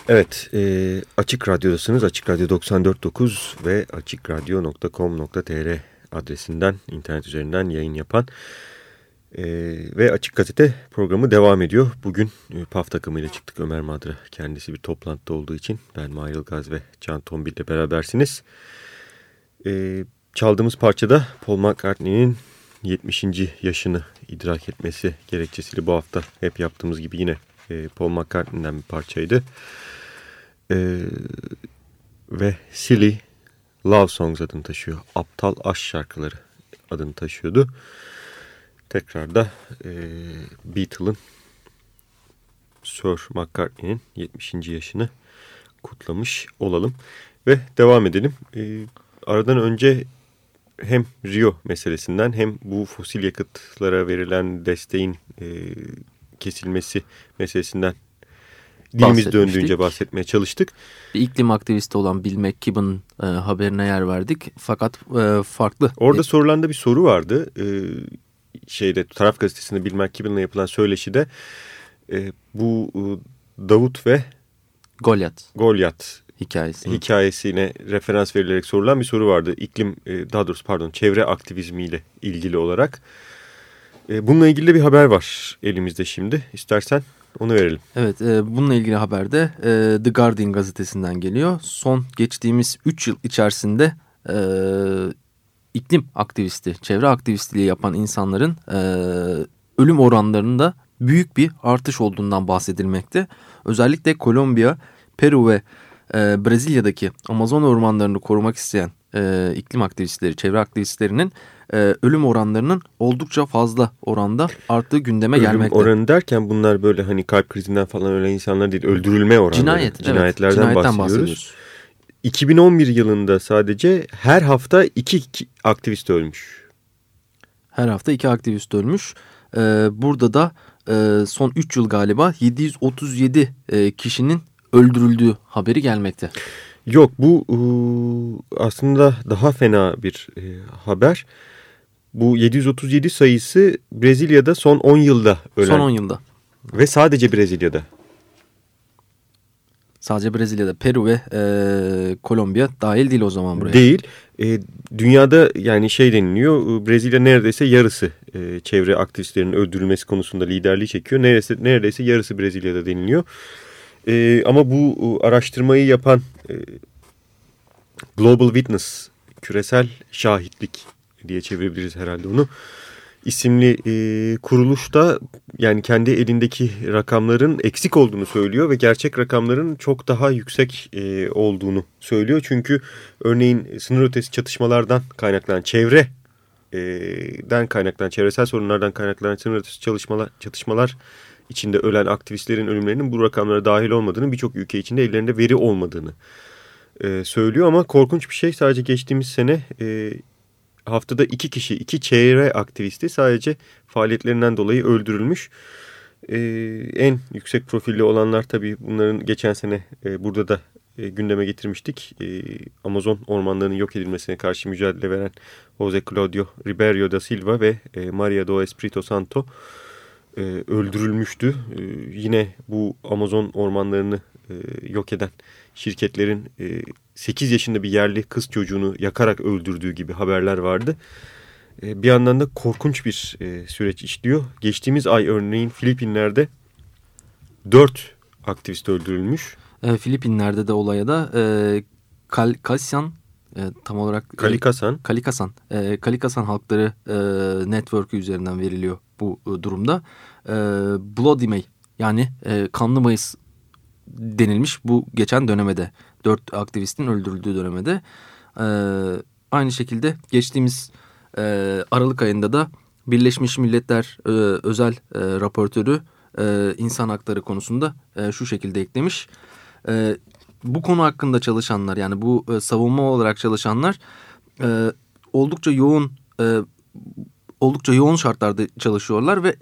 Evet, Açık Radyo'dasınız. Açık Radyo 94.9 ve açikradyo.com.tr adresinden, internet üzerinden yayın yapan ve Açık Gazete programı devam ediyor. Bugün PAF takımıyla çıktık. Ömer Madra kendisi bir toplantıda olduğu için ben Mahir Ilgaz ve Can Tombil ile berabersiniz. Çaldığımız parçada Paul McCartney'nin 70. yaşını idrak etmesi gerekçesiyle bu hafta hep yaptığımız gibi yine Paul McCartney'den bir parçaydı. Ve Silly Love Songs adını taşıyor. Aptal aşk şarkıları adını taşıyordu. Tekrar da Beatle'ın Sir McCartney'nin 70. yaşını kutlamış olalım. Ve devam edelim. Aradan önce hem Rio meselesinden hem bu fosil yakıtlara verilen desteğin kesilmesi meselesinden dilimiz döndüğünce bahsetmeye çalıştık. Bir iklim aktivisti olan Bill McKibben haberine yer verdik. Fakat farklı. Orada sorulan da bir soru vardı. Taraf gazetesinde Bill McKibben'la yapılan söyleşide bu Davut ve Golyat hikayesine referans verilerek sorulan bir soru vardı. Çevre aktivizmiyle ilgili olarak. Bununla ilgili de bir haber var elimizde şimdi. İstersen onu verelim. Evet, bununla ilgili haber de The Guardian gazetesinden geliyor. Geçtiğimiz 3 yıl içerisinde iklim aktivisti, çevre aktivistliği yapan insanların ölüm oranlarında büyük bir artış olduğundan bahsedilmekte. Özellikle Kolombiya, Peru ve Brezilya'daki Amazon ormanlarını korumak isteyen iklim aktivistleri, çevre aktivistlerinin ölüm oranlarının oldukça fazla oranda arttığı gündeme gelmekte. Ölüm oranı derken bunlar böyle hani kalp krizinden falan ölen insanlar değil, öldürülme oranları. Cinayetlerden bahsediyoruz. 2011 yılında sadece her hafta 2 aktivist ölmüş. Her hafta 2 aktivist ölmüş. Burada da son 3 yıl galiba 737 kişinin öldürüldüğü haberi gelmekte. Yok, bu aslında daha fena bir haber. Bu 737 sayısı Brezilya'da son 10 yılda ölen. Son 10 yılda. Ve sadece Brezilya'da. Sadece Brezilya'da. Peru ve Kolombiya dahil değil o zaman buraya. Değil. Dünyada yani deniliyor. Brezilya neredeyse yarısı çevre aktivistlerinin öldürülmesi konusunda liderliği çekiyor. Neredeyse yarısı Brezilya'da deniliyor. Ama bu araştırmayı yapan Global Witness, küresel şahitlik diye çevirebiliriz herhalde onu, isimli kuruluş da yani kendi elindeki rakamların eksik olduğunu söylüyor ve gerçek rakamların çok daha yüksek olduğunu söylüyor. Çünkü örneğin sınır ötesi çatışmalardan kaynaklanan çevresel sorunlardan kaynaklanan sınır ötesi çatışmalar içinde ölen aktivistlerin ölümlerinin bu rakamlara dahil olmadığını, birçok ülke içinde ellerinde veri olmadığını söylüyor. Ama korkunç bir şey, sadece geçtiğimiz sene haftada 2 çevre aktivisti sadece faaliyetlerinden dolayı öldürülmüş. En yüksek profilli olanlar tabii bunların geçen sene burada da gündeme getirmiştik. Amazon ormanlarının yok edilmesine karşı mücadele veren Jose Claudio Ribeiro da Silva ve Maria do Espírito Santo öldürülmüştü. Yine bu Amazon ormanlarını yok eden şirketlerin 8 yaşında bir yerli kız çocuğunu yakarak öldürdüğü gibi haberler vardı. Bir yandan da korkunç bir süreç işliyor. Geçtiğimiz ay örneğin Filipinler'de 4 aktivist öldürülmüş. Filipinler'de de olaya da Kalikasan Halkları Network'ü üzerinden veriliyor bu durumda. Bloody May, yani Kanlı Mayıs denilmiş bu geçen dönemede. 4 aktivistin öldürüldüğü dönemede. Aynı şekilde geçtiğimiz Aralık ayında da Birleşmiş Milletler özel raportörü insan hakları konusunda şu şekilde eklemiş. Bu konu hakkında çalışanlar, yani bu savunma olarak çalışanlar oldukça yoğun şartlarda çalışıyorlar ve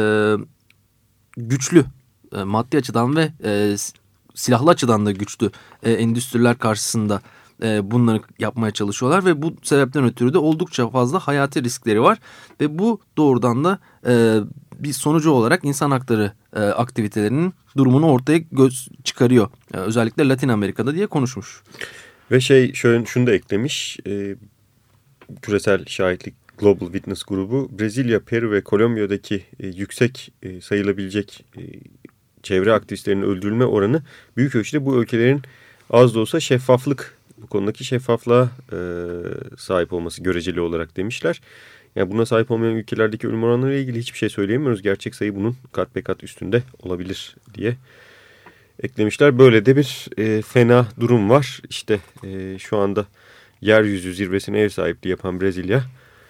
güçlü maddi açıdan ve silahlı açıdan da güçlü endüstriler karşısında bunları yapmaya çalışıyorlar ve bu sebepten ötürü de oldukça fazla hayati riskleri var ve bu doğrudan da bir sonucu olarak insan hakları aktivitelerinin durumunu ortaya çıkarıyor. Özellikle Latin Amerika'da diye konuşmuş. Ve şunu da eklemiş. Küresel şahitlik Global Witness grubu Brezilya, Peru ve Kolombiya'daki yüksek sayılabilecek çevre aktivistlerinin öldürülme oranı büyük ölçüde bu ülkelerin az da olsa bu konudaki şeffaflığa sahip olması göreceli olarak demişler. Yani buna sahip olmayan ülkelerdeki ölüm oranları ile ilgili hiçbir şey söyleyemiyoruz. Gerçek sayı bunun kat be kat üstünde olabilir diye eklemişler. Böyle de bir fena durum var. İşte şu anda yeryüzü zirvesine ev sahipliği yapan Brezilya,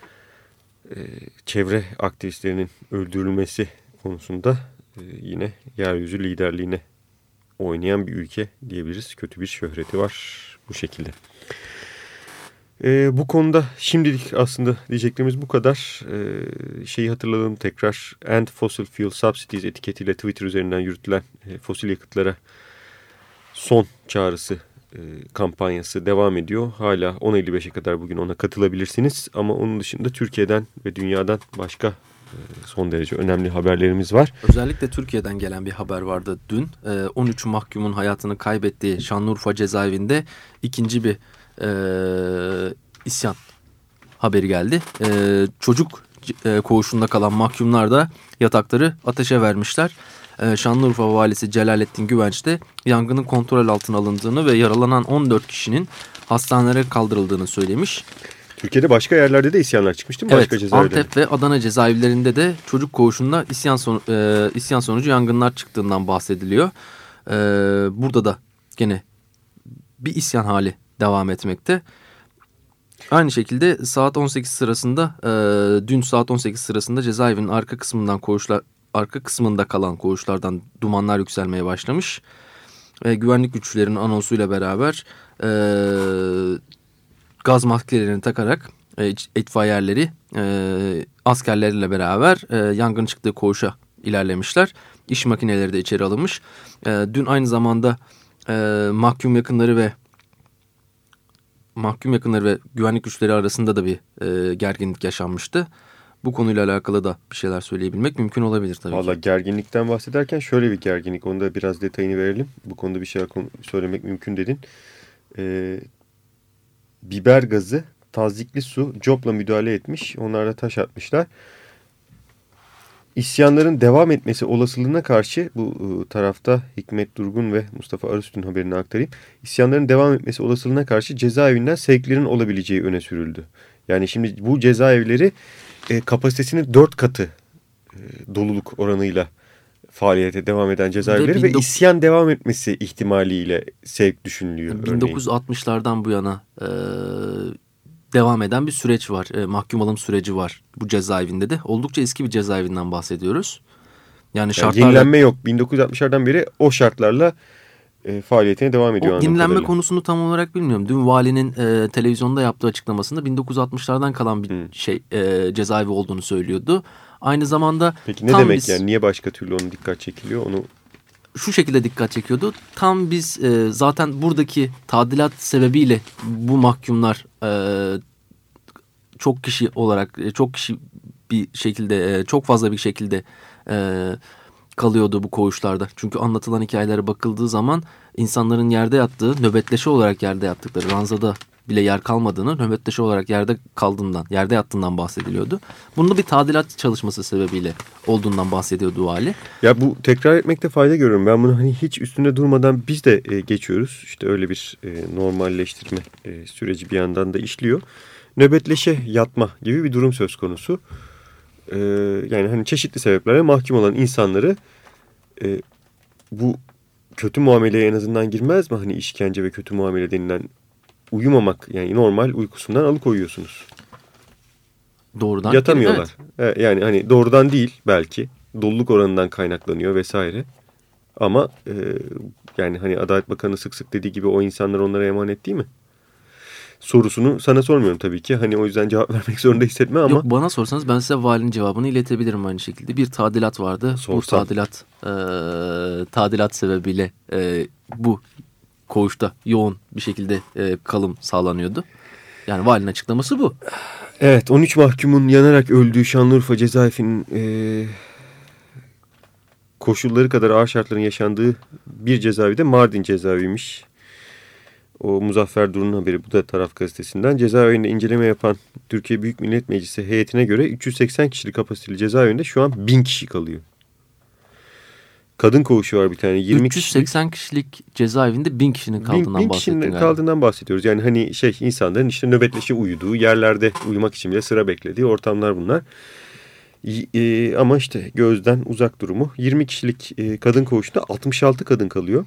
çevre aktivistlerinin öldürülmesi konusunda yine yeryüzü liderliğine oynayan bir ülke diyebiliriz. Kötü bir şöhreti var bu şekilde. Bu konuda şimdilik aslında diyeceklerimiz bu kadar. Şeyi hatırlayalım tekrar. End Fossil Fuel Subsidies etiketiyle Twitter üzerinden yürütülen fosil yakıtlara son çağrısı kampanyası devam ediyor. Hala 10.55'e kadar bugün ona katılabilirsiniz. Ama onun dışında Türkiye'den ve dünyadan başka son derece önemli haberlerimiz var. Özellikle Türkiye'den gelen bir haber vardı dün. 13 mahkumun hayatını kaybettiği Şanlıurfa cezaevinde ikinci bir isyan haberi geldi. Çocuk koğuşunda kalan mahkumlar da yatakları ateşe vermişler. Şanlıurfa valisi Celalettin Güvenç de yangının kontrol altına alındığını ve yaralanan 14 kişinin hastanelere kaldırıldığını söylemiş. Türkiye'de başka yerlerde de isyanlar çıkmış değil mi? Evet, başka cezaevlerde. Antep ve Adana cezaevlerinde de çocuk koğuşunda isyan sonucu yangınlar çıktığından bahsediliyor. Burada da gene bir isyan hali devam etmekte. Aynı şekilde saat 18 sırasında dün saat 18 sırasında cezaevinin arka kısmında kalan koğuşlardan dumanlar yükselmeye başlamış. Güvenlik güçlerinin anonsuyla beraber gaz maskelerini takarak itfaiyeleri askerlerle beraber yangın çıktığı koğuşa ilerlemişler. İş makineleri de içeri alınmış. Dün aynı zamanda mahkum yakınları ve güvenlik güçleri arasında da bir gerginlik yaşanmıştı. Bu konuyla alakalı da bir şeyler söyleyebilmek mümkün olabilir tabii. Valla gerginlikten bahsederken şöyle bir gerginlik. Onu da biraz detayını verelim. Bu konuda bir şeyler söylemek mümkün dedin. Biber gazı, tazyikli su, copla müdahale etmiş. Onlara taş atmışlar. İsyanların devam etmesi olasılığına karşı bu tarafta Hikmet Durgun ve Mustafa Arıstü'nün haberini aktarayım. İsyanların devam etmesi olasılığına karşı cezaevinden sevklerin olabileceği öne sürüldü. Yani şimdi bu cezaevleri kapasitesinin 4 katı doluluk oranıyla faaliyete devam eden cezaevleri ve isyan devam etmesi ihtimaliyle sevk düşünülüyor. 1960'lardan bu yana devam eden bir süreç var. Mahkum alım süreci var bu cezaevinde de. Oldukça eski bir cezaevinden bahsediyoruz. Yani şartlarla... Yenilenme yok. 1960'lardan beri o şartlarla faaliyetine devam ediyor. O yenilenme konusunu tam olarak bilmiyorum. Dün valinin televizyonda yaptığı açıklamasında 1960'lardan kalan bir cezaevi olduğunu söylüyordu. Aynı zamanda... Peki ne demek yani? Niye başka türlü onun dikkat çekiliyor? Onu şu şekilde dikkat çekiyordu. Tam biz zaten buradaki tadilat sebebiyle bu mahkumlar çok fazla bir şekilde kalıyordu bu koğuşlarda. Çünkü anlatılan hikayelere bakıldığı zaman insanların yerde yattığı, nöbetleşe olarak yerde yattıkları, ranzada bile yer kalmadığını, nöbetleşe olarak yerde yattığından bahsediliyordu. Bunun da bir tadilat çalışması sebebiyle olduğundan bahsediyordu vali. Ya bu tekrar etmekte fayda görüyorum. Ben bunu hiç üstünde durmadan biz de geçiyoruz. İşte öyle bir normalleştirme süreci bir yandan da işliyor. Nöbetleşe yatma gibi bir durum söz konusu. Yani çeşitli sebeplerle mahkum olan insanları bu kötü muameleye en azından girmez mi? İşkence ve kötü muamele denilen uyumamak, yani normal uykusundan alıkoyuyorsunuz. Doğrudan. Yatamıyorlar. Evet. Yani doğrudan değil belki. Doluluk oranından kaynaklanıyor vesaire. Ama yani Adalet Bakanı sık sık dediği gibi o insanlar onlara emanet değil mi? Sorusunu sana sormuyorum tabii ki. O yüzden cevap vermek zorunda hissetme ama. Yok, bana sorsanız ben size valinin cevabını iletebilirim aynı şekilde. Bir tadilat vardı. Sorsam. Bu tadilat sebebiyle bu koğuşta yoğun bir şekilde kalım sağlanıyordu. Yani valinin açıklaması bu. Evet, 13 mahkumun yanarak öldüğü Şanlıurfa cezaevinin koşulları kadar ağır şartların yaşandığı bir cezaevi de Mardin cezaeviymiş. O Muzaffer Dur'un haberi, bu da Taraf gazetesinden. Cezaevinde inceleme yapan Türkiye Büyük Millet Meclisi heyetine göre 380 kişilik kapasiteli cezaevinde şu an 1000 kişi kalıyor. Kadın koğuşu var bir tane. 380 kişilik cezaevinde 1000 kişinin kaldığından bahsettin galiba. Kaldığından bahsediyoruz. Yani hani insanların işte nöbetleşe uyuduğu, yerlerde uyumak için bile sıra beklediği ortamlar bunlar. Ama işte gözden uzak durumu. 20 kişilik kadın koğuşta 66 kadın kalıyor.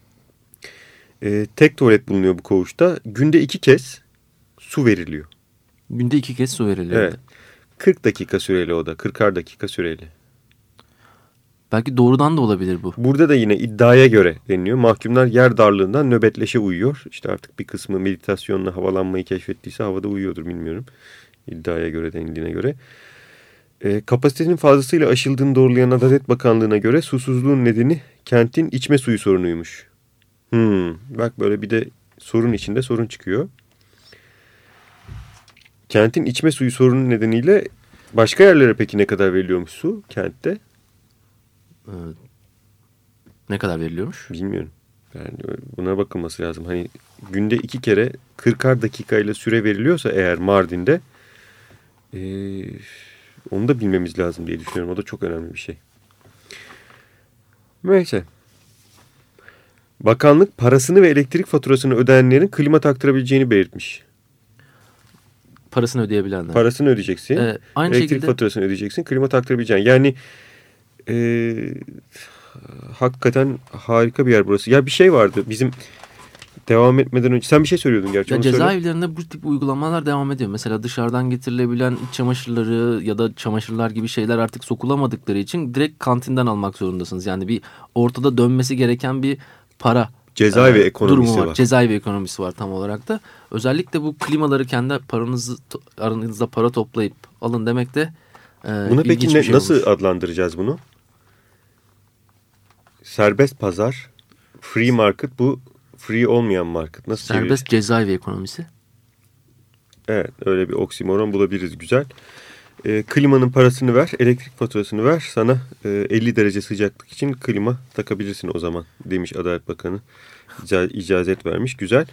Tek tuvalet bulunuyor bu koğuşta. Günde 2 kez su veriliyor. Günde 2 kez su veriliyor. Evet. 40 dakika süreli o da. 40'ar dakika süreli. Belki doğrudan da olabilir bu. Burada da yine iddiaya göre deniliyor. Mahkumlar yer darlığından nöbetleşe uyuyor. İşte artık bir kısmı meditasyonla havalanmayı keşfettiyse havada uyuyordur, bilmiyorum. İddiaya göre, denildiğine göre. Kapasitenin fazlasıyla aşıldığını doğrulayan Adalet Bakanlığı'na göre susuzluğun nedeni kentin içme suyu sorunuymuş. Bak böyle bir de sorun içinde sorun çıkıyor. Kentin içme suyu sorunu nedeniyle başka yerlere peki ne kadar veriliyormuş su kentte? Ne kadar veriliyormuş? Bilmiyorum. Yani buna bakılması lazım. Hani günde 2 kere 40'ar dakikayla süre veriliyorsa eğer Mardin'de onu da bilmemiz lazım diye düşünüyorum. O da çok önemli bir şey. Neyse. Bakanlık parasını ve elektrik faturasını ödeyenlerin klima taktırabileceğini belirtmiş. Parasını ödeyebilenler. Parasını ödeyeceksin. Aynı elektrik şekilde faturasını ödeyeceksin. Klima taktırabileceksin. Yani hakikaten harika bir yer burası. Ya bir şey vardı bizim devam etmeden önce. Sen bir şey söylüyordun gerçi. Cezaevlerinde bu tip uygulamalar devam ediyor. Mesela dışarıdan getirilebilen iç çamaşırları ya da çamaşırlar gibi şeyler artık sokulamadıkları için direkt kantinden almak zorundasınız. Yani bir ortada dönmesi gereken bir para cezaevi ekonomisi var. Cezaevi ekonomisi var tam olarak da. Özellikle bu klimaları kendi aranızda para toplayıp alın demek de buna peki nasıl olmuş. Adlandıracağız bunu? Serbest pazar, free market, bu free olmayan market. Nasıl serbest cezaevi ekonomisi. Evet, öyle bir oksimoron bulabiliriz, güzel. Klimanın parasını ver, elektrik faturasını ver, sana 50 derece sıcaklık için klima takabilirsin o zaman demiş Adalet Bakanı. İcazet vermiş, güzel.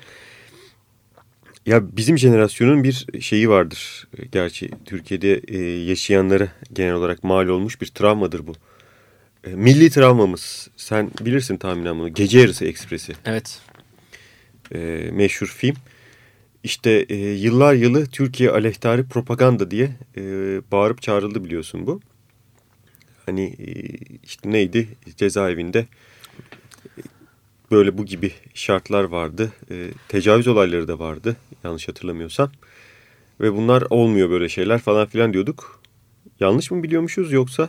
Ya bizim jenerasyonun bir şeyi vardır. Gerçi Türkiye'de yaşayanlara genel olarak mal olmuş bir travmadır bu. Milli travmamız. Sen bilirsin tahminen bunu. Gece Yarısı Ekspresi. Evet. Meşhur film. İşte yıllar yılı Türkiye aleyhtarı propaganda diye bağırıp çağrıldı, biliyorsun bu. Hani işte neydi? Cezaevinde böyle bu gibi şartlar vardı. Tecavüz olayları da vardı yanlış hatırlamıyorsam. Ve bunlar olmuyor böyle şeyler falan filan diyorduk. Yanlış mı biliyormuşuz yoksa?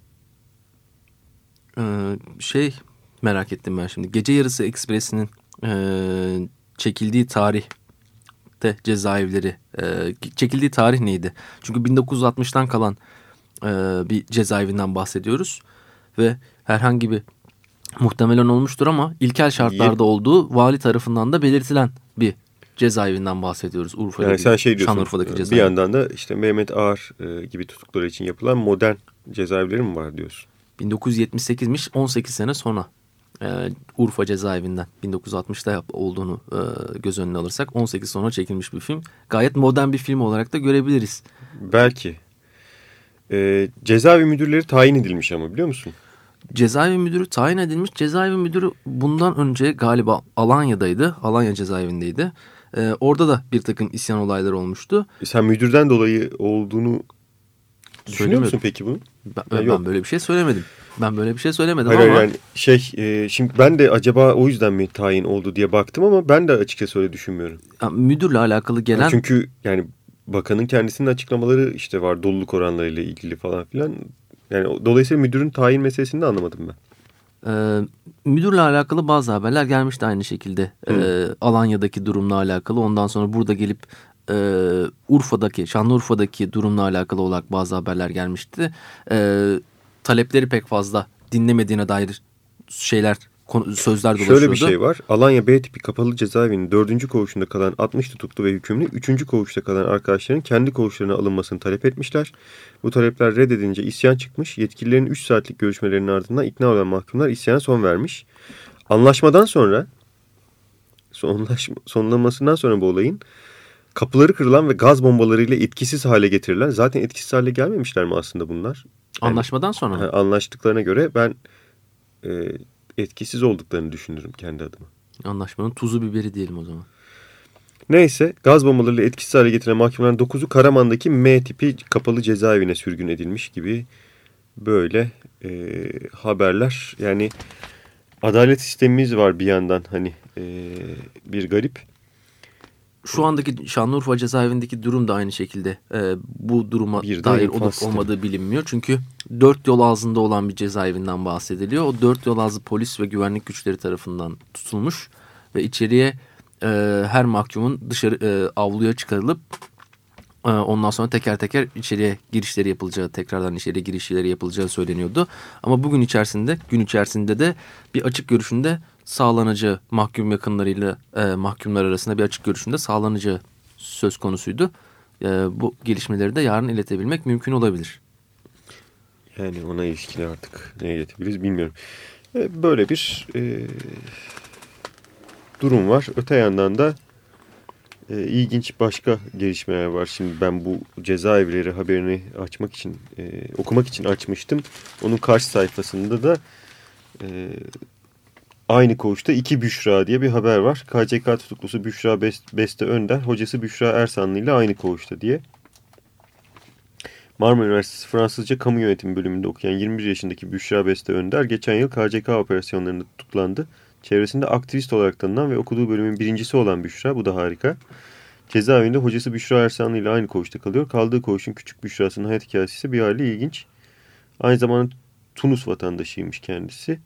Merak ettim ben şimdi. Gece Yarısı Ekspresi'nin çekildiği tarihte cezaevleri çekildiği tarih neydi? Çünkü 1960'tan kalan bir cezaevinden bahsediyoruz ve herhangi bir muhtemelen olmuştur ama ilkel şartlarda olduğu vali tarafından da belirtilen bir cezaevinden bahsediyoruz. Urfa'daki, yani sen şey diyorsun, Şanlıurfa'daki cezaevi. Bir yandan da işte Mehmet Ağar gibi tutuklular için yapılan modern cezaevleri mi var diyorsun? 1978'miş, 18 sene sonra Urfa cezaevinden 1960'da olduğunu göz önüne alırsak 18 sonra çekilmiş bir film. Gayet modern bir film olarak da görebiliriz. Belki. Cezaevi müdürleri tayin edilmiş ama biliyor musun? Cezaevi müdürü tayin edilmiş. Cezaevi müdürü bundan önce galiba Alanya'daydı. Alanya cezaevindeydi. Orada da bir takım isyan olayları olmuştu. Sen müdürden dolayı olduğunu düşünüyor musun peki bunu? Ben böyle bir şey söylemedim. Hayır, ama... Yani şimdi ben de acaba o yüzden mi tayin oldu diye baktım ama ben de açıkçası öyle düşünmüyorum. Müdürle alakalı gelen... Çünkü yani bakanın kendisinin açıklamaları işte var, doluluk oranlarıyla ilgili falan filan. Yani dolayısıyla müdürün tayin meselesini de anlamadım ben. Müdürle alakalı bazı haberler gelmişti aynı şekilde. Alanya'daki durumla alakalı. Ondan sonra burada gelip Şanlıurfa'daki durumla alakalı olarak bazı haberler gelmişti. Talepleri pek fazla dinlemediğine dair şeyler sözler dolaşıyordu. Şöyle bir şey var. Alanya B tipi kapalı cezaevinin 4. koğuşunda kalan 60 tutuklu ve hükümlü 3. koğuşta kalan arkadaşların kendi koğuşlarına alınmasını talep etmişler. Bu talepler reddedince isyan çıkmış. Yetkililerin 3 saatlik görüşmelerinin ardından ikna olan mahkumlar isyana son vermiş. Anlaşmadan sonra sonlanmasından sonra bu olayın kapıları kırılan ve gaz bombalarıyla etkisiz hale getirilen, zaten etkisiz hale gelmemişler mi aslında bunlar? Yani, anlaşmadan sonra mı? Anlaştıklarına göre ben etkisiz olduklarını düşünürüm kendi adıma. Anlaşmanın tuzu biberi diyelim o zaman. Neyse, gaz bombalarıyla etkisiz hale getirilen mahkumelerin 9'u Karaman'daki M tipi kapalı cezaevine sürgün edilmiş gibi böyle haberler. Yani adalet sistemimiz var bir yandan, hani bir garip. Şu andaki Şanlıurfa cezaevindeki durum da aynı şekilde bu duruma dair olup olmadığı bilinmiyor. Çünkü 4 yol ağzında olan bir cezaevinden bahsediliyor. O 4 yol ağzı polis ve güvenlik güçleri tarafından tutulmuş ve içeriye her mahkumun dışarı avluya çıkarılıp ondan sonra teker teker içeriye girişleri yapılacağı, tekrardan içeriye girişleri yapılacağı söyleniyordu. Ama gün içerisinde de bir açık görüşünde sağlanacağı, mahkum yakınlarıyla mahkumlar arasında bir açık görüşünde sağlanacağı söz konusuydu. Bu gelişmeleri de yarın iletebilmek mümkün olabilir. Yani ona ilişkin artık ne iletebiliriz bilmiyorum. Böyle bir durum var. Öte yandan da ilginç başka gelişmeler var. Şimdi ben bu cezaevleri haberini açmak için, okumak için açmıştım. Onun karşı sayfasında da aynı koğuşta 2 Büşra diye bir haber var. KCK tutuklusu Büşra Beste Önder, hocası Büşra Ersanlı ile aynı koğuşta diye. Marmara Üniversitesi Fransızca Kamu Yönetimi bölümünde okuyan 21 yaşındaki Büşra Beste Önder geçen yıl KCK operasyonlarında tutuklandı. Çevresinde aktivist olarak tanınan ve okuduğu bölümün birincisi olan Büşra, bu da harika. Cezaevinde hocası Büşra Ersanlı ile aynı koğuşta kalıyor. Kaldığı koğuşun küçük Büşra'sının hayat hikayesi ise bir hali ilginç. Aynı zamanda Tunus vatandaşıymış kendisi.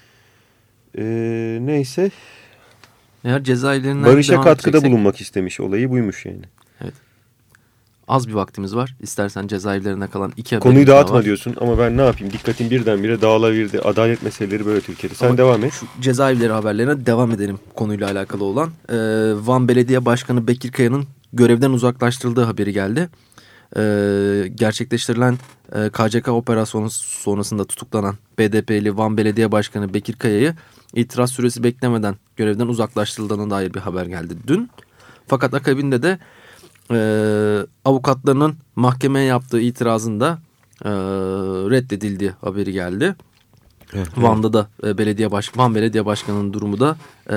Neyse. Eğer cezaevlerinden barışa katkıda bulunmak istemiş, olayı buymuş yani. Evet. Az bir vaktimiz var. İstersen cezaevlerine kalan 2 haber. Konuyu dağıtma diyorsun ama ben ne yapayım? Dikkatim birdenbire dağılabildi. Adalet meseleleri böyle Türkiye'de. Sen devam et. Şu cezaevleri haberlerine devam edelim konuyla alakalı olan. Van Belediye Başkanı Bekir Kaya'nın görevden uzaklaştırıldığı haberi geldi. Gerçekleştirilen KCK operasyonu sonrasında tutuklanan BDP'li Van Belediye Başkanı Bekir Kaya'yı itiraz süresi beklemeden görevden uzaklaştırıldığına dair bir haber geldi dün. Fakat akabinde de avukatlarının mahkemeye yaptığı itirazın da reddedildiği haberi geldi. Evet, Van'da da Van Belediye Başkanı'nın durumu da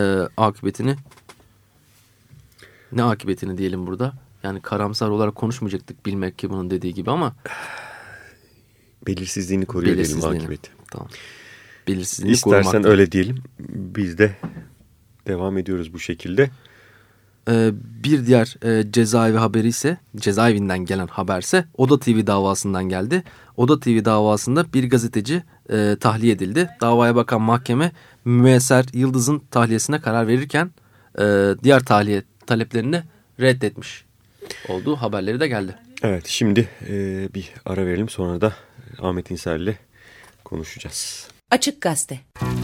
akıbetini diyelim burada. Yani karamsar olarak konuşmayacaktık bilmek ki bunun dediği gibi ama belirsizliğini koruyor diyelim akıbeti. Tamam. Belirsizliğini korumak. İstersen öyle diyelim. Biz de devam ediyoruz bu şekilde. Bir diğer cezaevi haberi ise, cezaevinden gelen haberse Oda TV davasından geldi. Oda TV davasında bir gazeteci tahliye edildi. Davaya bakan mahkeme Müesser Yıldız'ın tahliyesine karar verirken diğer tahliye taleplerini reddetmiş olduğu haberleri de geldi. Evet, şimdi bir ara verelim, sonra da Ahmet İnsel'le konuşacağız. Açık Gazete.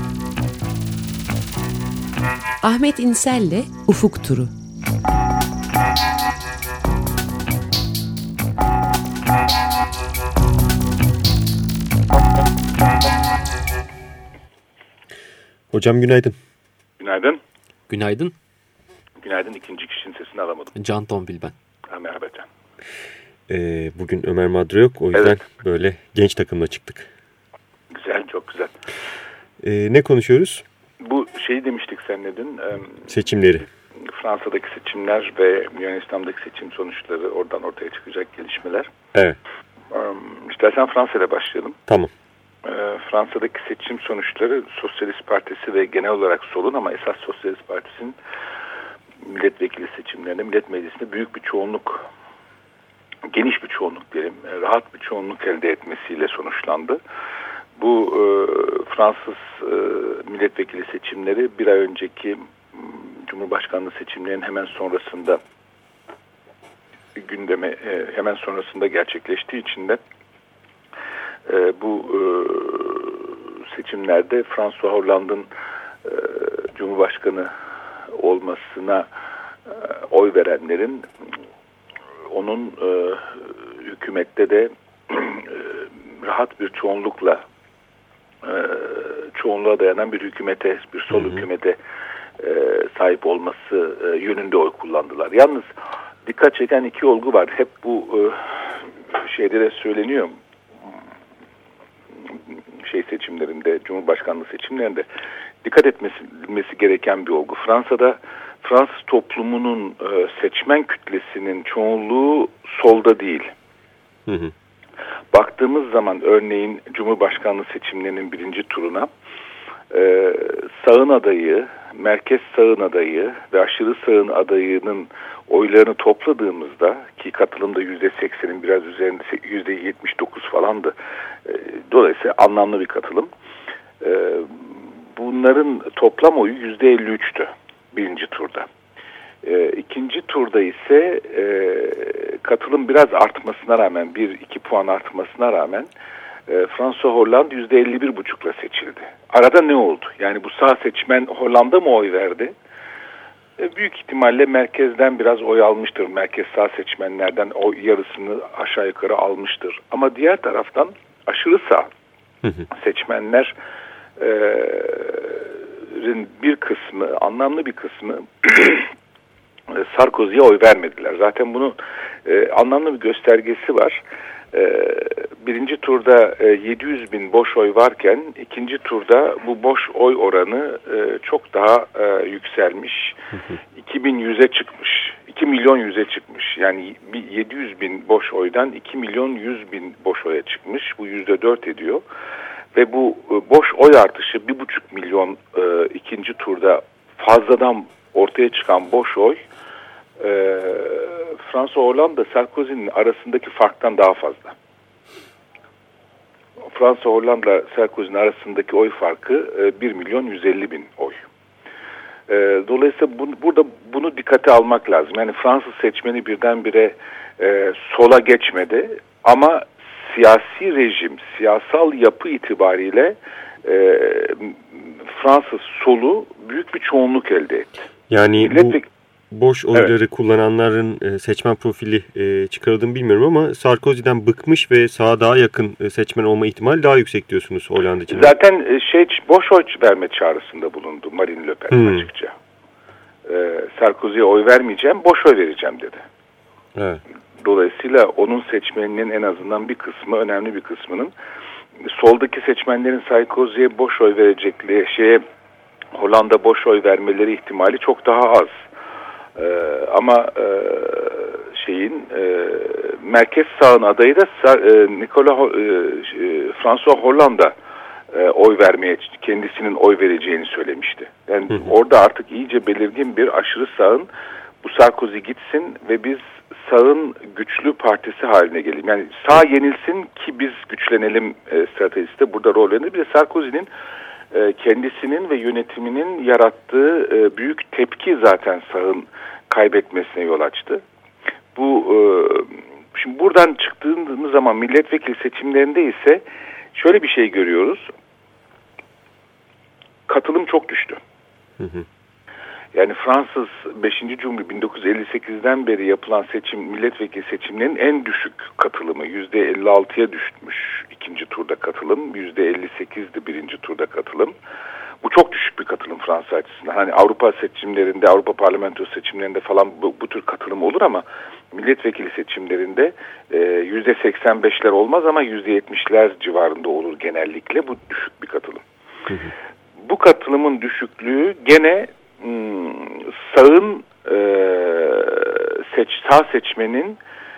Ahmet İnsel'le Ufuk Turu. Hocam günaydın. Günaydın. Günaydın. Günaydın, ikinci kişinin sesini alamadım. Can Tombil ben. Merhaba Can. Bugün Ömer Madra yok, o yüzden böyle genç takımla çıktık. Güzel, çok güzel. Ne konuşuyoruz? Bu şeyi demiştik seninle dün. Seçimleri. Fransa'daki seçimler ve Yunanistan'daki seçim sonuçları, oradan ortaya çıkacak gelişmeler. Evet. İstersen Fransa'yla başlayalım. Tamam. Fransa'daki seçim sonuçları Sosyalist Partisi ve genel olarak solun ama esas Sosyalist Partisi'nin milletvekili seçimlerinde, millet meclisinde büyük bir çoğunluk, geniş bir çoğunluk diyelim, rahat bir çoğunluk elde etmesiyle sonuçlandı. Bu Fransız milletvekili seçimleri bir ay önceki Cumhurbaşkanlığı seçimlerinin hemen sonrasında gündeme hemen sonrasında gerçekleştiği için de bu seçimlerde François Hollande'ın Cumhurbaşkanı olmasına oy verenlerin onun hükümette de rahat bir çoğunlukla çoğunluğa dayanan bir hükümete, bir sol hükümete sahip olması yönünde oy kullandılar. Yalnız dikkat çeken iki olgu var. Hep bu şeyde de söyleniyor. Seçimlerinde, Cumhurbaşkanlığı seçimlerinde dikkat etmesi gereken bir olgu. Fransız toplumunun seçmen kütlesinin çoğunluğu solda değil. Baktığımız zaman örneğin Cumhurbaşkanlığı seçimlerinin birinci turuna sağın adayı, merkez sağın adayı ve aşırı sağın adayının oylarını topladığımızda, ki katılımda %80'in biraz üzerinde, %79 falandı. Dolayısıyla anlamlı bir katılım. Bunların toplam oyu %53'tü birinci turda. İkinci turda ise katılım biraz artmasına rağmen, 1-2 puan artmasına rağmen François Hollande %51,5'la seçildi. Arada ne oldu? Yani bu sağ seçmen Hollanda mı oy verdi? Büyük ihtimalle merkezden biraz oy almıştır. Merkez sağ seçmenlerden o yarısını aşağı yukarı almıştır. Ama diğer taraftan aşırı sağ seçmenlerin bir kısmı, anlamlı bir kısmı Sarkozy'ye oy vermediler. Zaten bunun anlamlı bir göstergesi var. Birinci turda 700 bin boş oy varken ikinci turda bu boş oy oranı çok daha yükselmiş. 2100'e çıkmış. 2 milyon 100'e çıkmış. Yani 700 bin boş oydan 2 milyon 100 bin boş oya çıkmış. Bu %4 ediyor. Ve bu boş oy artışı 1,5 milyon ikinci turda fazladan ortaya çıkan boş oy François Hollande Sarkozy'nin arasındaki farktan daha fazla. François Hollande Sarkozy'nin arasındaki oy farkı 1 milyon 150 bin oy. Dolayısıyla burada bunu dikkate almak lazım. Yani Fransız seçmeni birdenbire sola geçmedi ama siyasi rejim, siyasal yapı itibariyle Fransız solu büyük bir çoğunluk elde etti. Yani bu boş oyları kullananların seçmen profili çıkarıldığını bilmiyorum ama Sarkozy'den bıkmış ve sağa daha yakın seçmen olma ihtimali daha yüksek diyorsunuz Hollande için. Zaten boş oy verme çağrısında bulundu Marine Le Pen açıkça. Sarkozy'ye oy vermeyeceğim, boş oy vereceğim dedi. Evet. Dolayısıyla onun seçmeninin en azından bir kısmı, önemli bir kısmının soldaki seçmenlerin Sarkozy'ye boş oy verecekleri Hollanda boş oy vermeleri ihtimali çok daha az. Ama merkez sağın adayı da François Hollande oy vermeye, kendisinin oy vereceğini söylemişti. Yani orada artık iyice belirgin bir aşırı sağın bu Sarkozy gitsin ve biz sağın güçlü partisi haline gelelim. Yani sağ yenilsin ki biz güçlenelim stratejisi de burada rol oynadı. Bir de Sarkozy'nin kendisinin ve yönetiminin yarattığı büyük tepki zaten sağın kaybetmesine yol açtı. Şimdi buradan çıktığımız zaman milletvekili seçimlerinde ise şöyle bir şey görüyoruz. Katılım çok düştü. Yani Fransız 5. Cumhuriyet 1958'den beri yapılan milletvekili seçimlerinin en düşük katılımı %56'ya düşmüş ikinci turda katılım. %58'di birinci turda katılım. Bu çok düşük bir katılım Fransa açısından. Hani Avrupa seçimlerinde, Avrupa parlamento seçimlerinde falan bu tür katılım olur ama milletvekili seçimlerinde %85'ler olmaz ama %70'ler civarında olur genellikle. Bu düşük bir katılım. Bu katılımın düşüklüğü gene sağın sağ seçmenin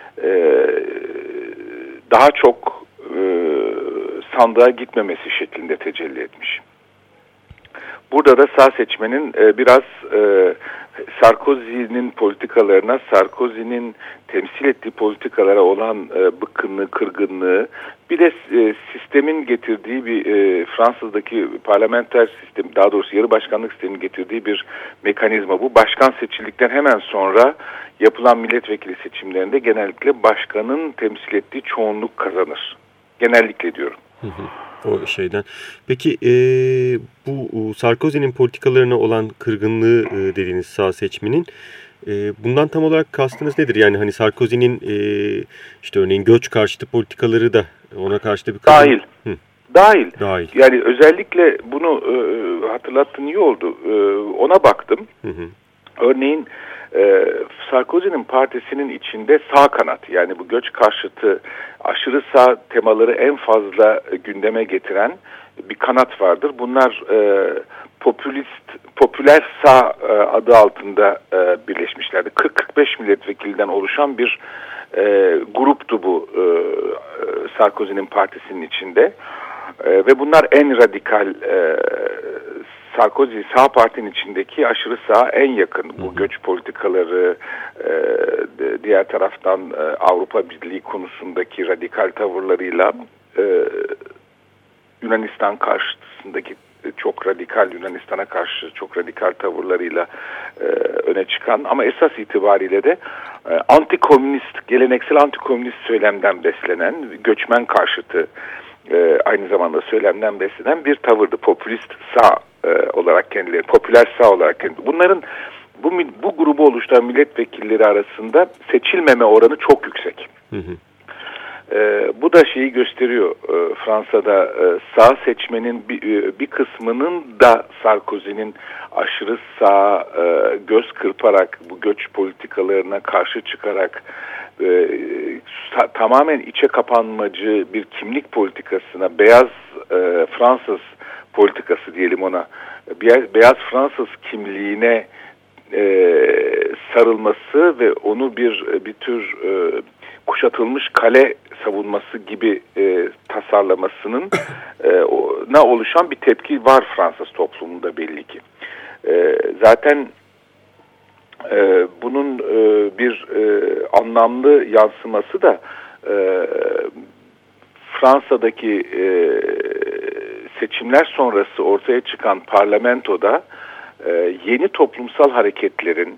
daha çok sandığa gitmemesi şeklinde tecelli etmiş. Burada da sağ seçmenin biraz Sarkozy'nin politikalarına, Sarkozy'nin temsil ettiği politikalara olan bıkkınlığı, kırgınlığı, bir de sistemin getirdiği bir Fransa'daki parlamenter sistem, daha doğrusu yarı başkanlık sisteminin getirdiği bir mekanizma. Bu başkan seçildikten hemen sonra yapılan milletvekili seçimlerinde genellikle başkanın temsil ettiği çoğunluk kazanır. Genellikle diyorum. o şeyden. Peki bu Sarkozy'nin politikalarına olan kırgınlığı dediğiniz sağ seçmenin bundan tam olarak kastınız nedir? Yani hani Sarkozy'nin işte örneğin göç karşıtı politikaları da ona karşı da bir Dahil. Dahil. Dahil. Yani özellikle bunu hatırlattığın iyi oldu. Ona baktım. Örneğin Sarkozy'nin partisinin içinde sağ kanat, yani bu göç karşıtı aşırı sağ temaları en fazla gündeme getiren bir kanat vardır. Bunlar popüler sağ adı altında birleşmişlerdi. 40-45 milletvekilinden oluşan bir gruptu bu Sarkozy'nin partisinin içinde. Ve bunlar en radikal Sarkozy sağ partinin içindeki aşırı sağa en yakın. Bu göç politikaları, diğer taraftan Avrupa Birliği konusundaki radikal tavırlarıyla, Yunanistan karşısındaki çok radikal, Yunanistan'a karşı çok radikal tavırlarıyla öne çıkan ama esas itibariyle de antikomünist, geleneksel antikomünist söylemden beslenen, göçmen karşıtı aynı zamanda söylemden beslenen bir tavırdı. Popülist sağ olarak kendileri, popüler sağ olarak kendileri. Bunların bu grubu oluşturan milletvekilleri arasında seçilmeme oranı çok yüksek. Bu da şeyi gösteriyor. Fransa'da sağ seçmenin bir kısmının da Sarkozy'nin aşırı sağ göz kırparak bu göç politikalarına karşı çıkarak tamamen içe kapanmacı bir kimlik politikasına, beyaz Fransız politikası diyelim ona, beyaz Fransız kimliğine sarılması ve onu bir tür kuşatılmış kale savunması gibi tasarlamasının oluşan bir tepki var Fransız toplumunda belli ki. Zaten bunun bir anlamlı yansıması da Fransa'daki seçimler sonrası ortaya çıkan parlamentoda yeni toplumsal hareketlerin,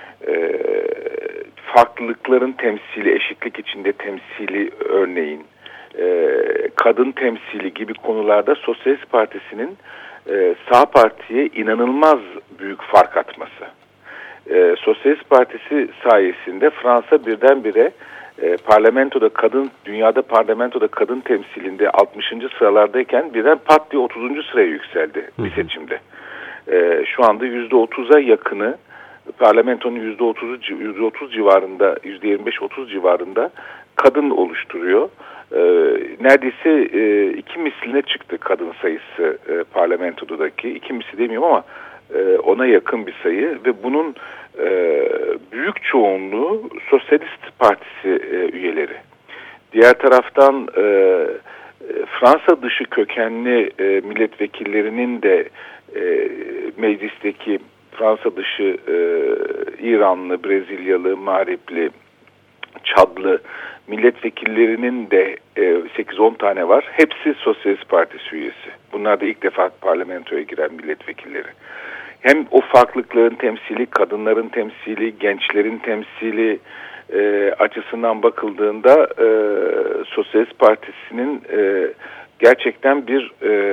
farklılıkların temsili, eşitlik içinde temsili örneğin, kadın temsili gibi konularda Sosyalist Partisi'nin sağ partiye inanılmaz büyük fark atması. Sosyalist Partisi sayesinde Fransa birdenbire dünyada parlamentoda kadın temsilinde 60. sıralardayken birden pat diye 30. sıraya yükseldi bir seçimde. Şu anda %30'a yakını, parlamentonun %30 civarında, %25-30 civarında kadın oluşturuyor. Neredeyse 2 misline çıktı kadın sayısı parlamentodaki. 2 misli demiyorum ama ona yakın bir sayı ve bunun büyük çoğunluğu Sosyalist Partisi üyeleri. Diğer taraftan Fransa dışı kökenli milletvekillerinin de meclisteki Fransa dışı İranlı, Brezilyalı, Mağripli, Çadlı milletvekillerinin de 8-10 tane var. Hepsi Sosyalist Partisi üyesi. Bunlar da ilk defa parlamentoya giren milletvekilleri. Hem o farklılıkların temsili, kadınların temsili, gençlerin temsili açısından bakıldığında Sosyalist Partisi'nin gerçekten bir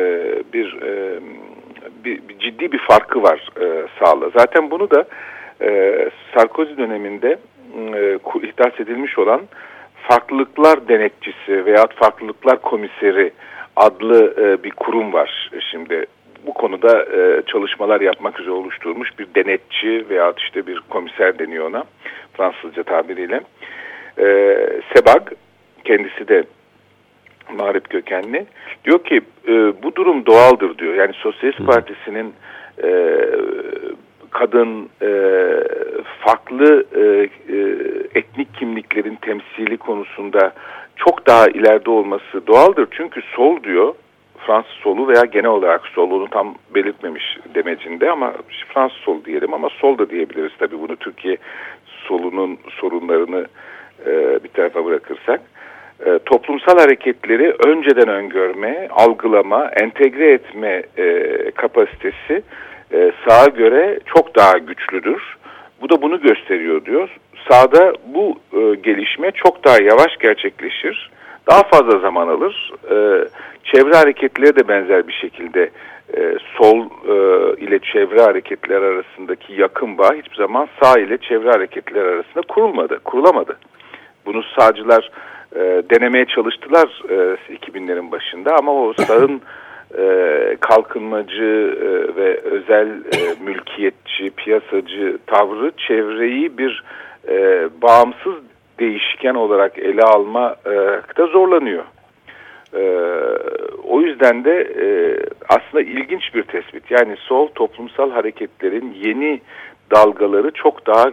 ciddi bir farkı var sağla. Zaten bunu da Sarkozy döneminde ihdas edilmiş olan Farklılıklar Denetçisi veya Farklılıklar Komiseri adlı bir kurum var şimdi. Bu konuda çalışmalar yapmak üzere oluşturulmuş bir denetçi veya işte bir komiser deniyor ona Fransızca tabiriyle. Sebag, kendisi de Mağrip kökenli, diyor ki bu durum doğaldır diyor. Yani Sosyalist Partisi'nin kadın, farklı etnik kimliklerin temsili konusunda çok daha ileride olması doğaldır. Çünkü sol diyor, Fransız solu veya genel olarak sol, onu tam belirtmemiş demecinde ama Fransız sol diyelim ama sol da diyebiliriz tabii bunu Türkiye solunun sorunlarını bir tarafa bırakırsak. Toplumsal hareketleri önceden öngörme, algılama, entegre etme kapasitesi sağa göre çok daha güçlüdür. Bu da bunu gösteriyor diyor. Sağda bu gelişme çok daha yavaş gerçekleşir. daha fazla zaman alır. Çevre hareketleri de benzer bir şekilde sol ile çevre hareketleri arasındaki yakın bağ hiçbir zaman sağ ile çevre hareketleri arasında kurulamadı. Bunu sağcılar denemeye çalıştılar 2000'lerin başında ama o sağın kalkınmacı ve özel mülkiyetçi, piyasacı tavrı çevreyi bir bağımsız değişken olarak ele almakta zorlanıyor. O yüzden de aslında ilginç bir tespit. Yani sol toplumsal hareketlerin yeni dalgaları çok daha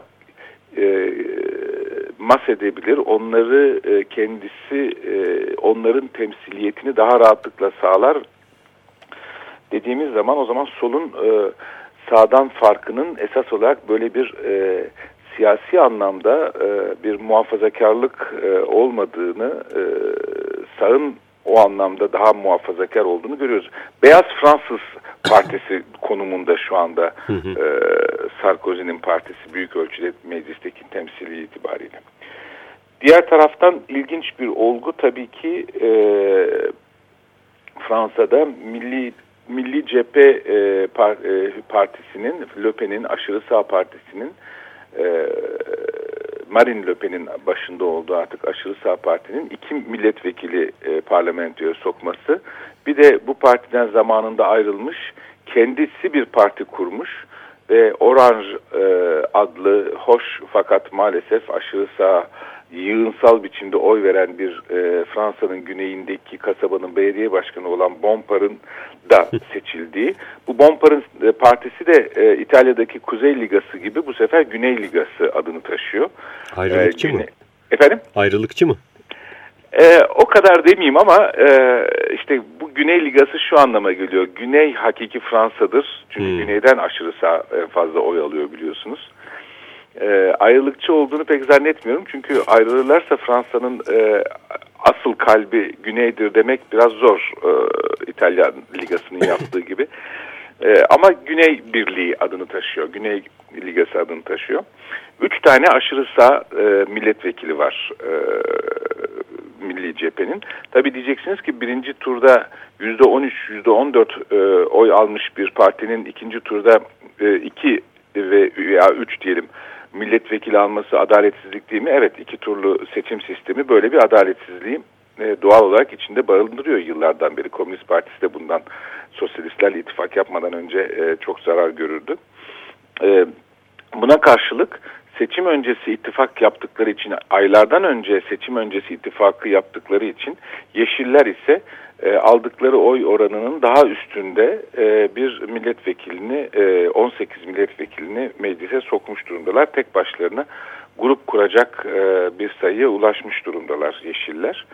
mahsedebilir. Onları kendisi, onların temsiliyetini daha rahatlıkla sağlar. Dediğimiz zaman o zaman solun sağdan farkının esas olarak böyle bir siyasi anlamda bir muhafazakarlık olmadığını, sağın o anlamda daha muhafazakar olduğunu görüyoruz. Beyaz Fransız Partisi konumunda şu anda Sarkozy'nin partisi büyük ölçüde meclisteki temsili itibariyle. Diğer taraftan ilginç bir olgu tabii ki Fransa'da Milli Cephe Partisi'nin, Le Pen'in, aşırı sağ partisinin, Marine Le Pen'in başında olduğu artık aşırı sağ partinin 2 milletvekili parlamentoya sokması. Bir de bu partiden zamanında ayrılmış, kendisi bir parti kurmuş ve Orange adlı hoş fakat maalesef aşırı sağ yığınsal biçimde oy veren bir Fransa'nın güneyindeki kasabanın belediye başkanı olan Bompard'ın da seçildiği. Bu Bompard'ın partisi de İtalya'daki Kuzey Ligası gibi bu sefer Güney Ligası adını taşıyor. Ayrılıkçı mı? Efendim? Ayrılıkçı mı? O kadar demeyeyim ama işte bu Güney Ligası şu anlama geliyor. Güney hakiki Fransa'dır. Çünkü güneyden aşırı sağ fazla oy alıyor biliyorsunuz. Ayrılıkçı olduğunu pek zannetmiyorum. Çünkü ayrılırlarsa Fransa'nın asıl kalbi güneydir demek biraz zor. İtalyan Ligası'nın yaptığı gibi. Ama Güney Birliği adını taşıyor. Güney Ligası adını taşıyor. 3 tane aşırı sağ milletvekili var Milli Cephe'nin. Tabii diyeceksiniz ki birinci turda %13, %14 oy almış bir partinin ikinci turda 2 veya 3 diyelim milletvekili alması adaletsizlik değil mi? Evet, 2 turlu seçim sistemi böyle bir adaletsizliği doğal olarak içinde barındırıyor yıllardan beri. Komünist Partisi de bundan sosyalistlerle ittifak yapmadan önce çok zarar görürdü. Buna karşılık seçim öncesi ittifak yaptıkları için, aylardan önce seçim öncesi ittifakı yaptıkları için Yeşiller ise aldıkları oy oranının daha üstünde bir milletvekilini, 18 milletvekilini meclise sokmuş durumdalar. Tek başlarına grup kuracak bir sayıya ulaşmış durumdalar Yeşiller.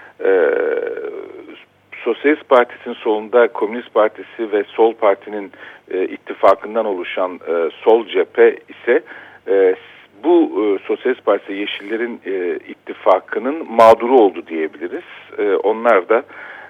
Sosyalist Partisi'nin solunda Komünist Partisi ve Sol Parti'nin ittifakından oluşan Sol Cephe ise bu Sosyalist Partisi Yeşillerin ittifakının mağduru oldu diyebiliriz. Onlar da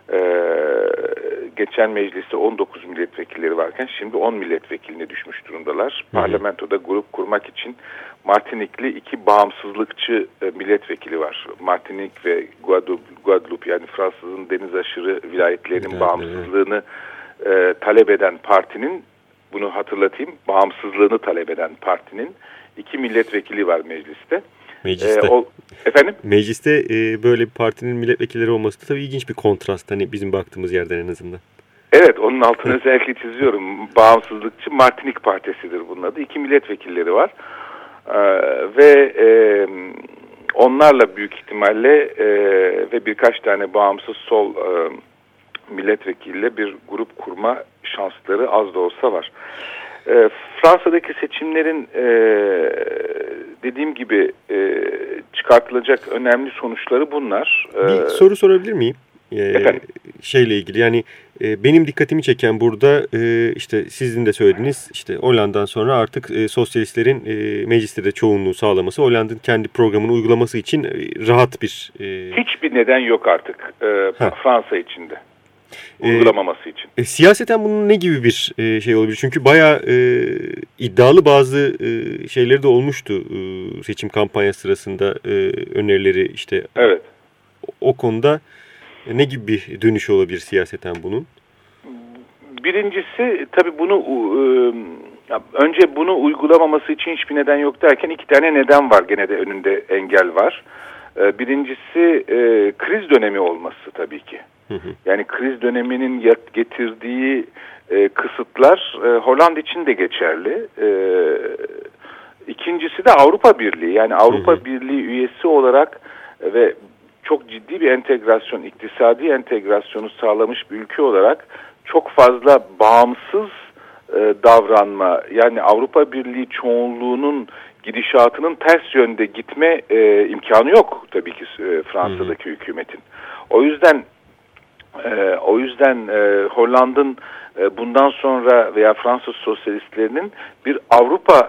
geçen mecliste 19 milletvekilleri varken şimdi 10 milletvekiline düşmüş durumdalar. Parlamentoda grup kurmak için Martinikli 2 bağımsızlıkçı milletvekili var. Martinik ve Guadeloupe, yani Fransız'ın deniz aşırı vilayetlerinin bağımsızlığını talep eden partinin, bunu hatırlatayım, bağımsızlığını talep eden partinin 2 milletvekili var mecliste. Efendim? Mecliste böyle bir partinin milletvekilleri olması da tabii ilginç bir kontrast. Hani bizim baktığımız yerden en azından. Evet, onun altını özellikle çiziyorum. Bağımsızlıkçı Martinik Partisi'dir bunun adı. 2 milletvekilleri var. Ve onlarla büyük ihtimalle ve birkaç tane bağımsız sol milletvekiliyle bir grup kurma şansları az da olsa var. Fransa'daki seçimlerin dediğim gibi çıkartılacak önemli sonuçları bunlar. Bir soru sorabilir miyim? Şeyle ilgili, yani benim dikkatimi çeken burada işte sizin de söylediğiniz, işte Hollande'dan sonra artık sosyalistlerin mecliste de çoğunluğu sağlaması, Hollande'ın kendi programını uygulaması için rahat bir... Hiçbir neden yok artık Fransa içinde. Uygulamaması için. Siyaseten bunun ne gibi bir şey olabilir? Çünkü bayağı iddialı bazı şeyleri de olmuştu seçim kampanyası sırasında, önerileri işte. Evet. O konuda ne gibi bir dönüş olabilir siyaseten bunun? Birincisi tabii bunu önce bunu uygulamaması için hiçbir neden yok derken iki tane neden var, gene de önünde engel var. Birincisi kriz dönemi olması tabii ki. Yani kriz döneminin getirdiği kısıtlar Hollanda için de geçerli. İkincisi de Avrupa Birliği. Yani Avrupa Birliği üyesi olarak ve çok ciddi bir entegrasyon, iktisadi entegrasyonu sağlamış bir ülke olarak çok fazla bağımsız davranma, yani Avrupa Birliği çoğunluğunun gidişatının ters yönde gitme imkanı yok tabii ki Fransa'daki hükümetin. O yüzden Hollanda'nın bundan sonra veya Fransız sosyalistlerinin bir Avrupa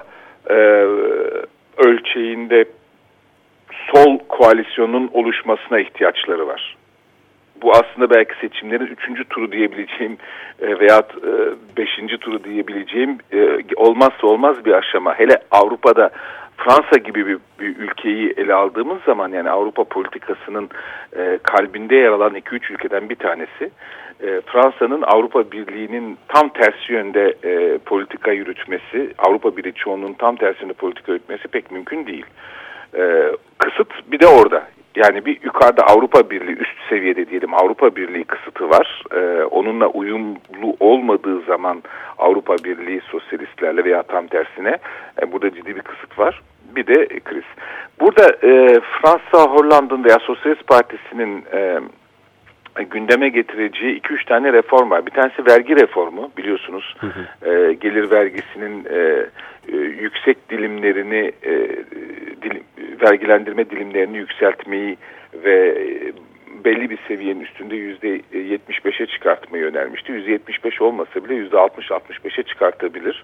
ölçeğinde sol koalisyonun oluşmasına ihtiyaçları var. Bu aslında belki seçimlerin 3. turu diyebileceğim veya 5. turu diyebileceğim olmazsa olmaz bir aşama. Hele Avrupa'da Fransa gibi bir ülkeyi ele aldığımız zaman, yani Avrupa politikasının kalbinde yer alan 2-3 ülkeden bir tanesi, Fransa'nın Avrupa Birliği'nin tam tersi yönde politika yürütmesi, Avrupa Birliği çoğunluğunun tam tersi yönde politika yürütmesi pek mümkün değil. Kısıt bir de orada. Yani bir yukarıda Avrupa Birliği, üst seviyede diyelim Avrupa Birliği kısıtı var. Onunla uyumlu olmadığı zaman Avrupa Birliği sosyalistlerle veya tam tersine burada ciddi bir kısıt var. Bir de kriz. Burada Fransa, Hollanda'nın veya Sosyalist Partisi'nin gündeme getireceği 2-3 tane reform var. Bir tanesi vergi reformu, biliyorsunuz. Gelir vergisinin yüksek dilimlerini, vergilendirme dilimlerini yükseltmeyi ve belli bir seviyenin üstünde %75'e çıkartmayı önermişti. %75 olmasa bile %60-65'e çıkartabilir.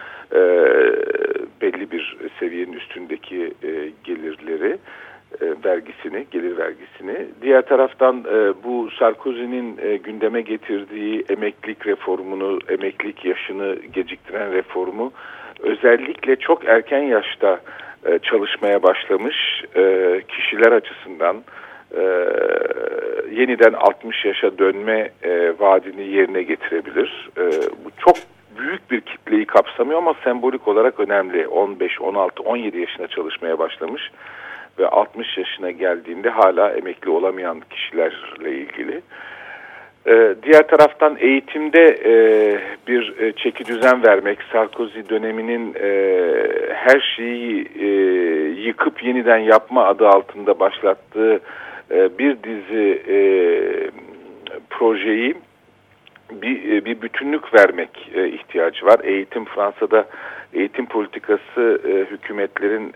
Belli bir seviyenin üstündeki gelirleri, gelir vergisini. Diğer taraftan bu Sarkozy'nin gündeme getirdiği emeklilik reformunu, emeklilik yaşını geciktiren reformu özellikle çok erken yaşta çalışmaya başlamış kişiler açısından yeniden 60 yaşa dönme vaadini yerine getirebilir. Bu çok büyük bir kitleyi kapsamıyor ama sembolik olarak önemli. 15, 16, 17 yaşına çalışmaya başlamış ve 60 yaşına geldiğinde hala emekli olamayan kişilerle ilgili. Diğer taraftan eğitimde bir çekidüzen vermek, Sarkozy döneminin her şeyi yıkıp yeniden yapma adı altında başlattığı bir dizi projeyi bir bütünlük vermek ihtiyacı var. Fransa'da eğitim politikası hükümetlerin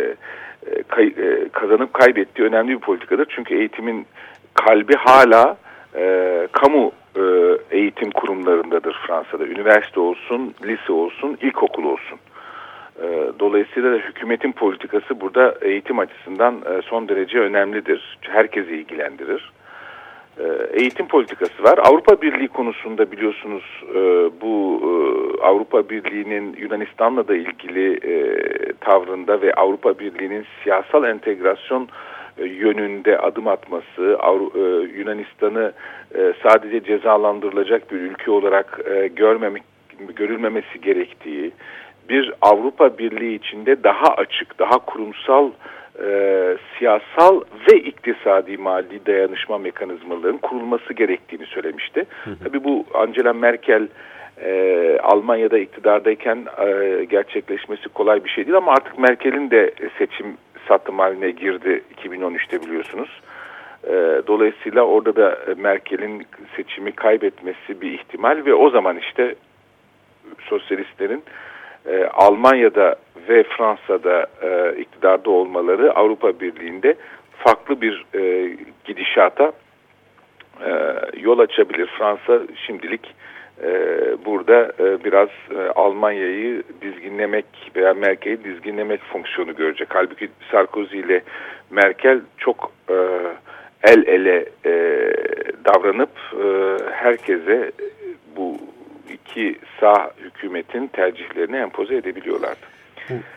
kazanıp kaybettiği önemli bir politikadır. Çünkü eğitimin kalbi hala kamu eğitim kurumlarındadır Fransa'da. Üniversite olsun, lise olsun, ilkokul olsun. Dolayısıyla da hükümetin politikası burada eğitim açısından son derece önemlidir. Herkesi ilgilendirir. Eğitim politikası var. Avrupa Birliği konusunda biliyorsunuz bu Avrupa Birliği'nin Yunanistan'la da ilgili tavrında ve Avrupa Birliği'nin siyasal entegrasyon yönünde adım atması, Yunanistan'ı sadece cezalandırılacak bir ülke olarak görülmemesi gerektiği, bir Avrupa Birliği içinde daha açık, daha kurumsal, siyasal ve iktisadi mali dayanışma mekanizmalarının kurulması gerektiğini söylemişti. Tabii bu Angela Merkel Almanya'da iktidardayken gerçekleşmesi kolay bir şey değil ama artık Merkel'in de seçim satım haline girdi 2013'te biliyorsunuz. Dolayısıyla orada da Merkel'in seçimi kaybetmesi bir ihtimal ve o zaman işte sosyalistlerin Almanya'da ve Fransa'da iktidarda olmaları Avrupa Birliği'nde farklı bir gidişata yol açabilir. Fransa şimdilik burada biraz Almanya'yı dizginlemek veya Merkel'i dizginlemek fonksiyonu görecek. Halbuki Sarkozy ile Merkel çok el ele davranıp herkese bu iki sağ hükümetin tercihlerini empoze edebiliyorlardı.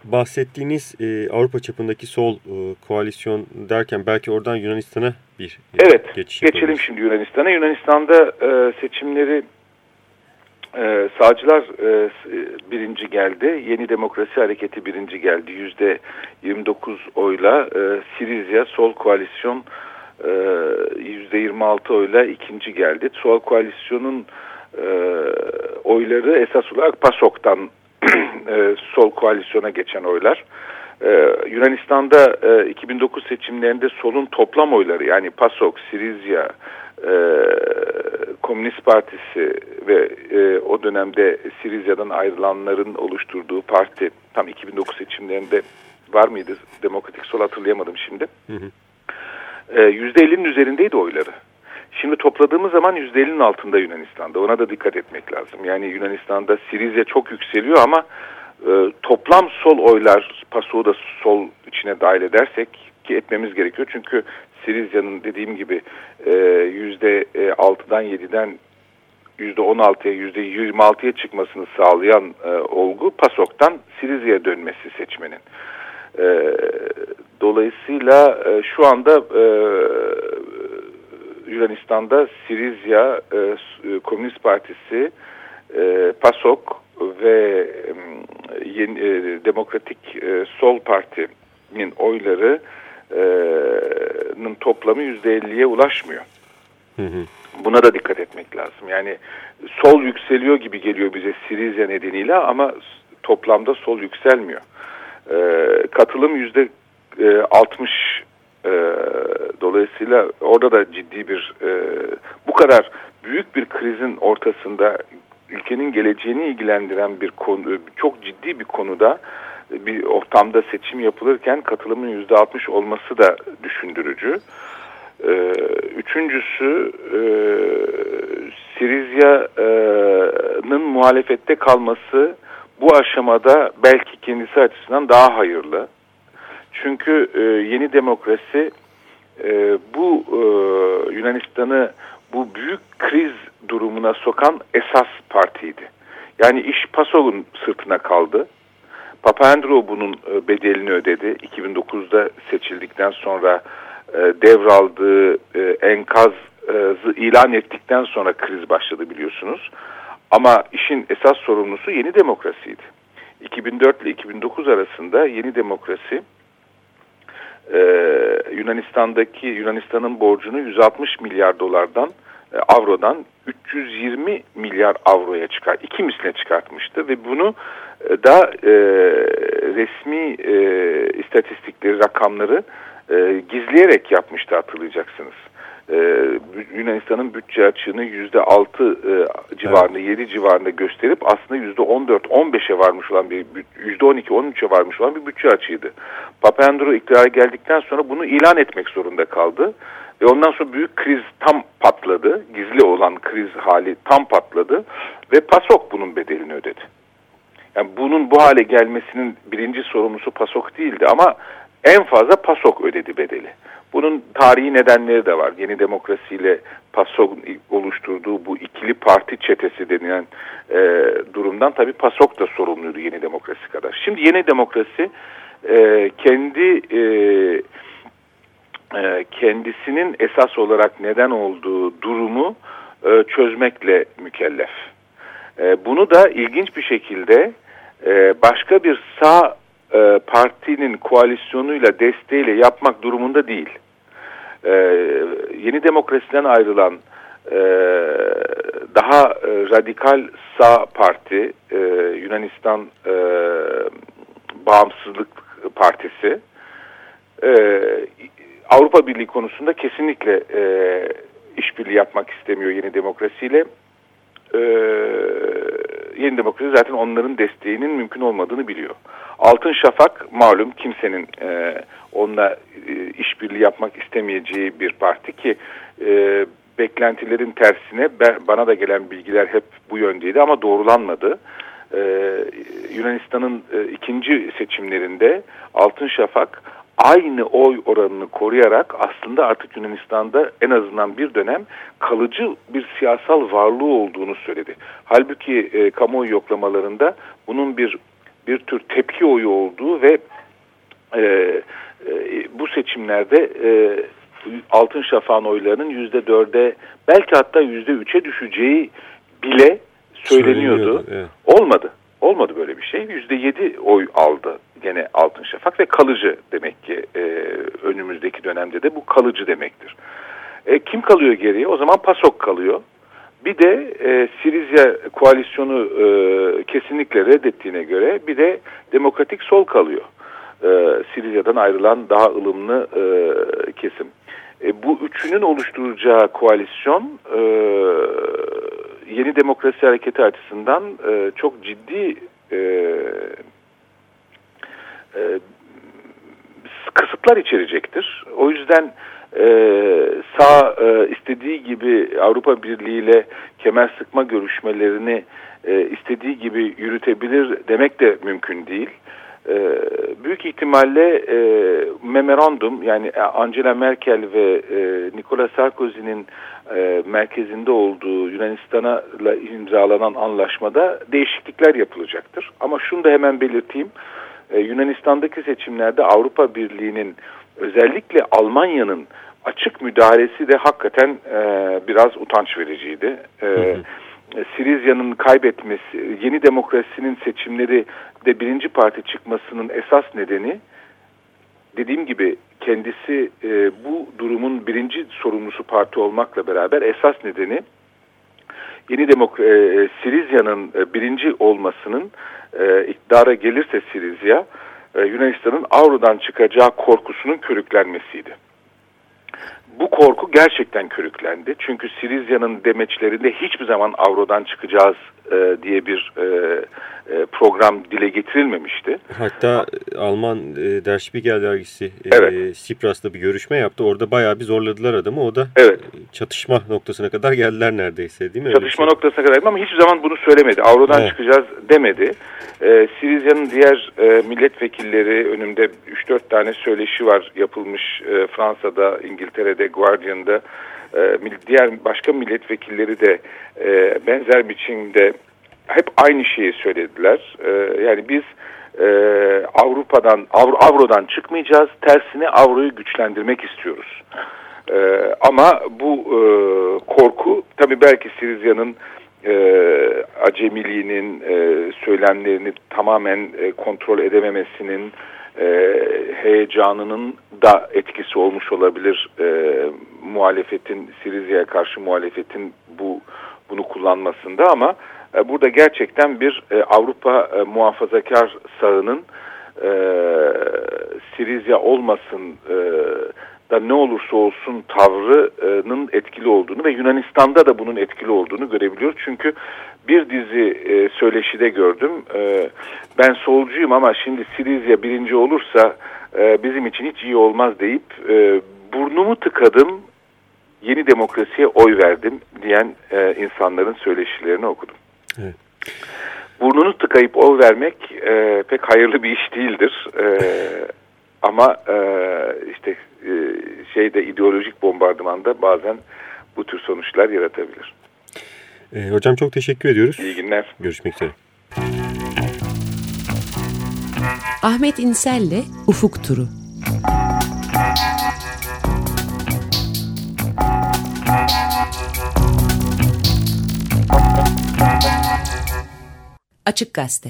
bahsettiğiniz Avrupa çapındaki sol koalisyon derken belki oradan Yunanistan'a bir evet, geçiş geçelim yapalım. şimdi Yunanistan'a. Yunanistan'da seçimleri sağcılar birinci geldi. Yeni Demokrasi Hareketi birinci geldi. %29 oyla. Syriza Sol Koalisyon %26 oyla ikinci geldi. Sol Koalisyon'un oyları esas olarak PASOK'tan Sol Koalisyon'a geçen oylar. Yunanistan'da 2009 seçimlerinde solun toplam oyları, yani PASOK, Syriza, Komünist Partisi ve o dönemde Syriza'dan ayrılanların oluşturduğu parti, tam 2009 seçimlerinde var mıydı? Demokratik Sol, hatırlayamadım şimdi. %50'nin üzerindeydi oyları. Şimdi topladığımız zaman %50'nin altında Yunanistan'da. Ona da dikkat etmek lazım. Yani Yunanistan'da Syriza çok yükseliyor ama toplam sol oylar, PASOK'u da sol içine dahil edersek, ki etmemiz gerekiyor. Çünkü Syriza'nın dediğim gibi %6'dan 7'den %16'ya, %26'ya çıkmasını sağlayan olgu PASOK'tan Syriza'ya dönmesi seçmenin. Dolayısıyla şu anda Yunanistan'da Syriza, Komünist Partisi, PASOK ve Demokratik Sol Parti'nin oylarının toplamı %50'ye ulaşmıyor. Buna da dikkat etmek lazım. Yani sol yükseliyor gibi geliyor bize Syriza nedeniyle ama toplamda sol yükselmiyor. Katılım %60. Dolayısıyla orada da ciddi bir bu kadar büyük bir krizin ortasında ülkenin geleceğini ilgilendiren bir konu, çok ciddi bir konuda bir ortamda seçim yapılırken katılımın %60 olması da düşündürücü. Üçüncüsü, Syriza'nın muhalefette kalması bu aşamada belki kendisi açısından daha hayırlı. Çünkü Yeni Demokrasi bu Yunanistan'ı bu büyük kriz durumuna sokan esas partiydi. Yani iş PASOK'un sırtına kaldı. Papandreou bunun bedelini ödedi. 2009'da seçildikten sonra devraldığı enkazı ilan ettikten sonra kriz başladı, biliyorsunuz. Ama işin esas sorumlusu Yeni Demokrasi'ydi. 2004 ile 2009 arasında Yeni Demokrasi Yunanistan'ın borcunu 160 milyar avrodan 320 milyar avroya iki misline çıkartmıştı ve bunu da resmi istatistikleri, rakamları gizleyerek yapmıştı, hatırlayacaksınız. Yunanistan'ın bütçe açığını %6 civarında, 7 civarında gösterip aslında %14-15'e varmış olan %12-13'e varmış olan bir bütçe açığıydı. Papandreou iktidara geldikten sonra bunu ilan etmek zorunda kaldı. Ve ondan sonra büyük kriz tam patladı. Gizli olan kriz hali tam patladı. Ve PASOK bunun bedelini ödedi. Yani bunun bu hale gelmesinin birinci sorumlusu PASOK değildi ama en fazla PASOK ödedi bedeli. Bunun tarihi nedenleri de var. Yeni Demokrasi ile PASOK'un oluşturduğu bu ikili parti çetesi denilen durumdan tabii PASOK da sorumluydu Yeni Demokrasi kadar. Şimdi Yeni Demokrasi kendisinin esas olarak neden olduğu durumu çözmekle mükellef. Bunu da ilginç bir şekilde başka bir sağ partinin koalisyonuyla, desteğiyle yapmak durumunda değil. Yeni Demokrasi'den ayrılan daha radikal sağ parti, Yunanistan Bağımsızlık Partisi, Avrupa Birliği konusunda kesinlikle işbirliği yapmak istemiyor Yeni Demokrasi ile. Yeni Demokrasi zaten onların desteğinin mümkün olmadığını biliyor. Altın Şafak malum kimsenin onunla işbirliği yapmak istemeyeceği bir parti ki beklentilerin tersine bana da gelen bilgiler hep bu yöndeydi ama doğrulanmadı. Yunanistan'ın ikinci seçimlerinde Altın Şafak aynı oy oranını koruyarak aslında artık Yunanistan'da en azından bir dönem kalıcı bir siyasal varlığı olduğunu söyledi. Halbuki kamuoyu yoklamalarında bunun bir bir tür tepki oyu olduğu ve bu seçimlerde Altın Şafak'ın oylarının %4'e belki hatta %3'e düşeceği bile söyleniyordu. Evet. Olmadı böyle bir şey. %7 oy aldı gene Altın Şafak ve kalıcı demek ki önümüzdeki dönemde de bu kalıcı demektir. Kim kalıyor geriye? O zaman PASOK kalıyor. Bir de Syriza koalisyonu kesinlikle reddettiğine göre bir de Demokratik Sol kalıyor. Syriza'dan ayrılan daha ılımlı kesim. Bu üçünün oluşturacağı koalisyon Yeni Demokrasi Hareketi açısından çok ciddi kısıtlar içerecektir. O yüzden sağ istediği gibi Avrupa Birliği ile kemer sıkma görüşmelerini istediği gibi yürütebilir demek de mümkün değil. Büyük ihtimalle memorandum, yani Angela Merkel ve Nicolas Sarkozy'nin merkezinde olduğu Yunanistan'la imzalanan anlaşmada değişiklikler yapılacaktır. Ama şunu da hemen belirteyim. Yunanistan'daki seçimlerde Avrupa Birliği'nin, özellikle Almanya'nın açık müdahalesi de hakikaten biraz utanç vericiydi. Siriza'nın kaybetmesi, Yeni Demokrasi'nin seçimleri de birinci parti çıkmasının esas nedeni, dediğim gibi kendisi bu durumun birinci sorumlusu parti olmakla beraber esas nedeni Siriza'nın birinci olmasının, iktidara gelirse Syriza, Yunanistan'ın avrodan çıkacağı korkusunun körüklenmesiydi. Bu korku gerçekten körüklendi. Çünkü Syriza'nın demeçlerinde hiçbir zaman avrodan çıkacağız diye bir program dile getirilmemişti. Hatta Alman Der Spiegel dergisi evet. Sipras'ta bir görüşme yaptı. Orada bayağı bir zorladılar adamı. O da evet. Çatışma noktasına kadar geldiler neredeyse, değil mi? Çatışma noktasına kadar, ama hiçbir zaman bunu söylemedi. Avrodan çıkacağız demedi. Syriza'nın diğer milletvekilleri, önümde 3-4 tane söyleşi var yapılmış Fransa'da, İngiltere'de, Guardian'da. Diğer başka milletvekilleri de benzer biçimde hep aynı şeyi söylediler. Yani biz avrodan çıkmayacağız. Tersine avroyu güçlendirmek istiyoruz. Ama bu korku tabii belki Syriza'nın acemiliğinin, söylemlerini tamamen kontrol edememesinin, heyecanının da etkisi olmuş olabilir. Muhalefetin, Syriza'ya karşı muhalefetin bunu kullanmasında, ama burada gerçekten bir Avrupa muhafazakar sağının Syriza olmasın da ne olursa olsun tavrının etkili olduğunu ve Yunanistan'da da bunun etkili olduğunu görebiliyoruz. Çünkü bir dizi söyleşide gördüm. Ben solcuyum ama şimdi Syriza birinci olursa bizim için hiç iyi olmaz deyip burnumu tıkadım, Yeni Demokrasi'ye oy verdim diyen insanların söyleşilerini okudum. Evet. Burnunu tıkayıp oy vermek pek hayırlı bir iş değildir. Ama işte ideolojik bombardımanda bazen bu tür sonuçlar yaratabilir. Hocam çok teşekkür ediyoruz. İyi günler. Görüşmek üzere. Ahmet İnsel'le Ufuk Turu. Açık Gazete.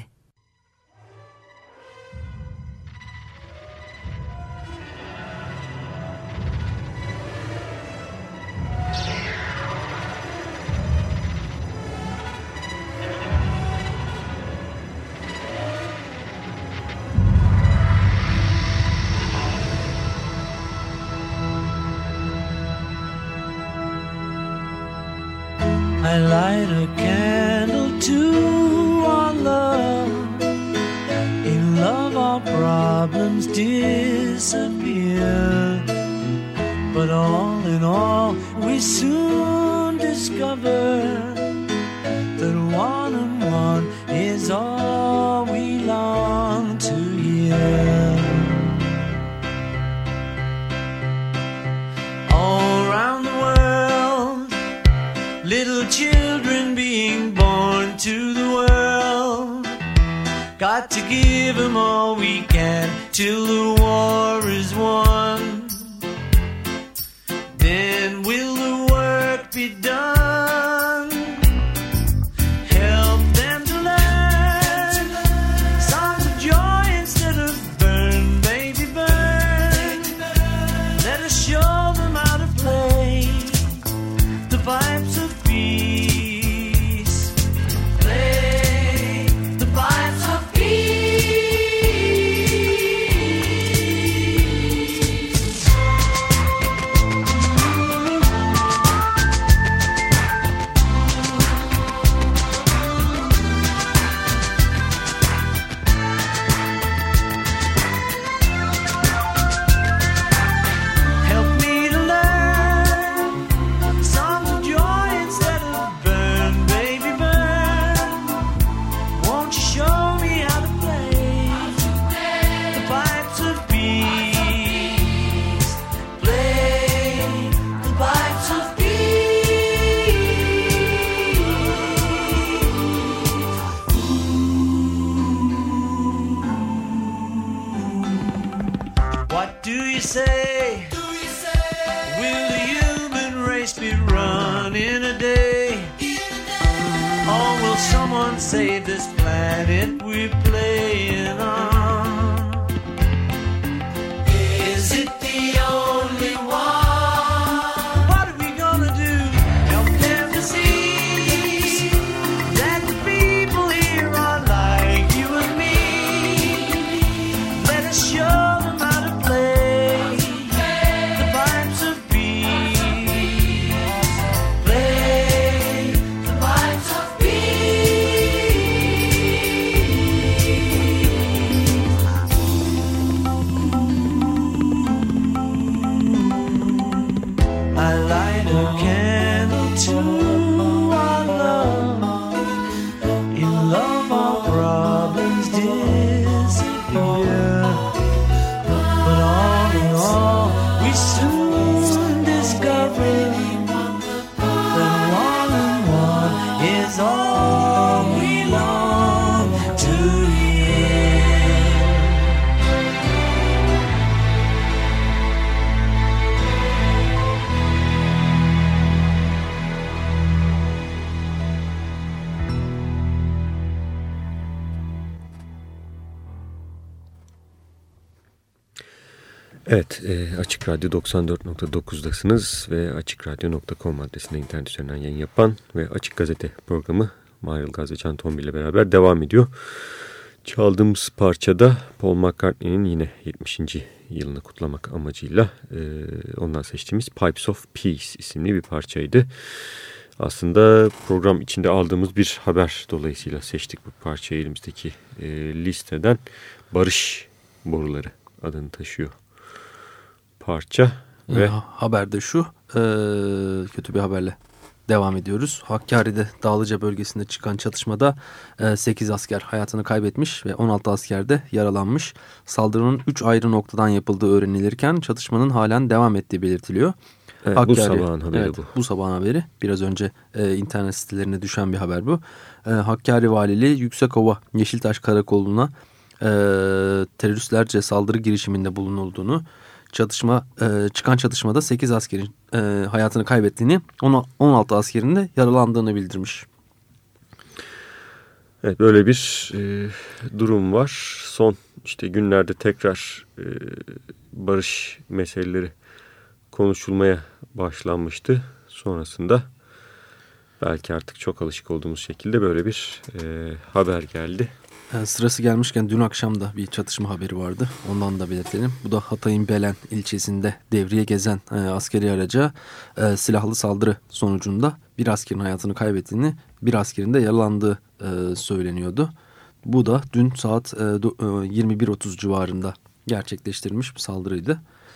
I light a candle to our love. In love our problems disappear. But all in all we soon discover that one and one is all we long to hear. All around the world, little children being born to the world, got to give them all we can till the war is won. Then will the work be done? Help them to learn songs of joy instead of burn, baby, burn. Let us show them how to play the pipes of peace. Play the pipes of peace. Help me to learn songs of joy instead of burn, baby, burn. Won't you show me how to play the pipes of peace? Play the pipes of peace. What do you say? Will the human race be run in a day? Or will someone save this planet we're playing on? Is it the only one? What are we gonna do? Help them to see that the people here are like you and me. Let us show them how to play the pipes of peace. Play the pipes of I light a candle to our love. In love our problems disappear. But all in all we soon discover that one and one is all we long to hear. Evet, Açık Radyo 94.9'dasınız ve açıkradyo.com adresinde internet üzerinden yayın yapan ve Açık Gazete programı Mahir Ilgaz ve Can Tombil ile beraber devam ediyor. Çaldığımız parçada Paul McCartney'nin yine 70. yılını kutlamak amacıyla ondan seçtiğimiz Pipes of Peace isimli bir parçaydı. Aslında program içinde aldığımız bir haber dolayısıyla seçtik bu parçayı. Elimizdeki listeden Barış Boruları adını taşıyor parça. Ve haberde şu, kötü bir haberle devam ediyoruz. Hakkari'de Dağlıca bölgesinde çıkan çatışmada 8 asker hayatını kaybetmiş ve 16 asker de yaralanmış. Saldırının 3 ayrı noktadan yapıldığı öğrenilirken çatışmanın halen devam ettiği belirtiliyor. Evet, Hakkari, bu sabahın haberi evet, bu. Bu sabahın haberi. Biraz önce internet sitelerine düşen bir haber bu. Hakkari Valiliği Yüksekova Yeşiltaş Karakolu'na teröristlerce saldırı girişiminde bulunulduğunu, çıkan çatışmada 8 askerin hayatını kaybettiğini, 16 askerin de yaralandığını bildirmiş. Evet, böyle bir durum var. Son günlerde tekrar barış meseleleri konuşulmaya başlanmıştı. Sonrasında belki artık çok alışık olduğumuz şekilde böyle bir haber geldi. Sırası gelmişken dün akşam da bir çatışma haberi vardı. Ondan da belirtelim. Bu da Hatay'ın Belen ilçesinde devriye gezen askeri araca silahlı saldırı sonucunda bir askerin hayatını kaybettiğini, bir askerin de yaralandığı söyleniyordu. Bu da dün saat 21.30 civarında gerçekleştirilmiş bir saldırıydı.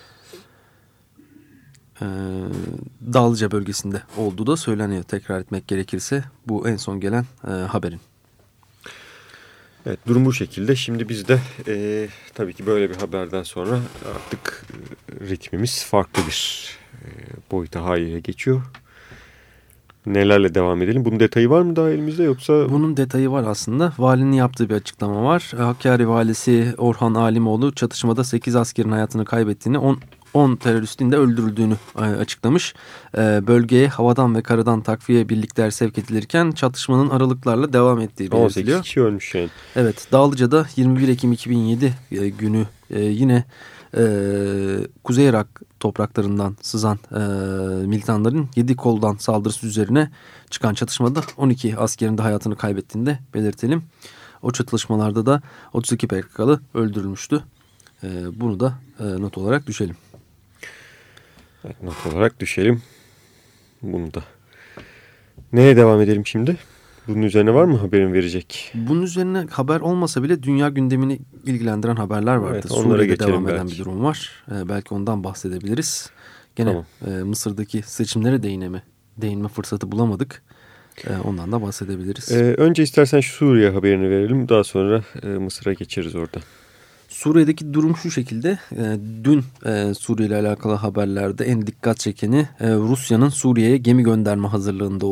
Dağlıca bölgesinde olduğu da söyleniyor. Tekrar etmek gerekirse bu en son gelen haberin. Evet, durum bu şekilde. Şimdi biz de tabii ki böyle bir haberden sonra artık ritmimiz farklı bir boyuta haliyle geçiyor. nelerle devam edelim? Bunun detayı var mı daha elimizde yoksa? Bunun detayı var aslında. Valinin yaptığı bir açıklama var. Hakkari valisi Orhan Alimoğlu çatışmada 8 askerin hayatını kaybettiğini, 10 teröristin de öldürüldüğünü açıklamış. Bölgeye havadan ve karadan takviye birlikler sevk edilirken çatışmanın aralıklarla devam ettiği belirtiliyor. 18 kişi ölmüş yani. Evet, Dağlıca'da 21 Ekim 2007 günü yine Kuzey Irak topraklarından sızan militanların 7 koldan saldırısı üzerine çıkan çatışmada 12 askerin de hayatını kaybettiğini de belirtelim. O çatışmalarda da 32 PKK'lı öldürülmüştü. Bunu da not olarak düşelim. Evet, not olarak düşelim. Bunu da. Neye devam edelim şimdi? Bunun üzerine var mı haberin verecek? Bunun üzerine haber olmasa bile dünya gündemini ilgilendiren haberler vardı. Evet, onlara Suriye'de geçelim devam eden belki. bir durum var. Belki ondan bahsedebiliriz. Gene Tamam. Mısır'daki seçimlere değinme fırsatı bulamadık. Ondan da bahsedebiliriz. Önce istersen şu Suriye haberini verelim. Daha sonra Mısır'a geçeriz orada. Suriye'deki durum şu şekilde. Dün Suriye ile alakalı haberlerde en dikkat çekeni Rusya'nın Suriye'ye gemi gönderme hazırlığında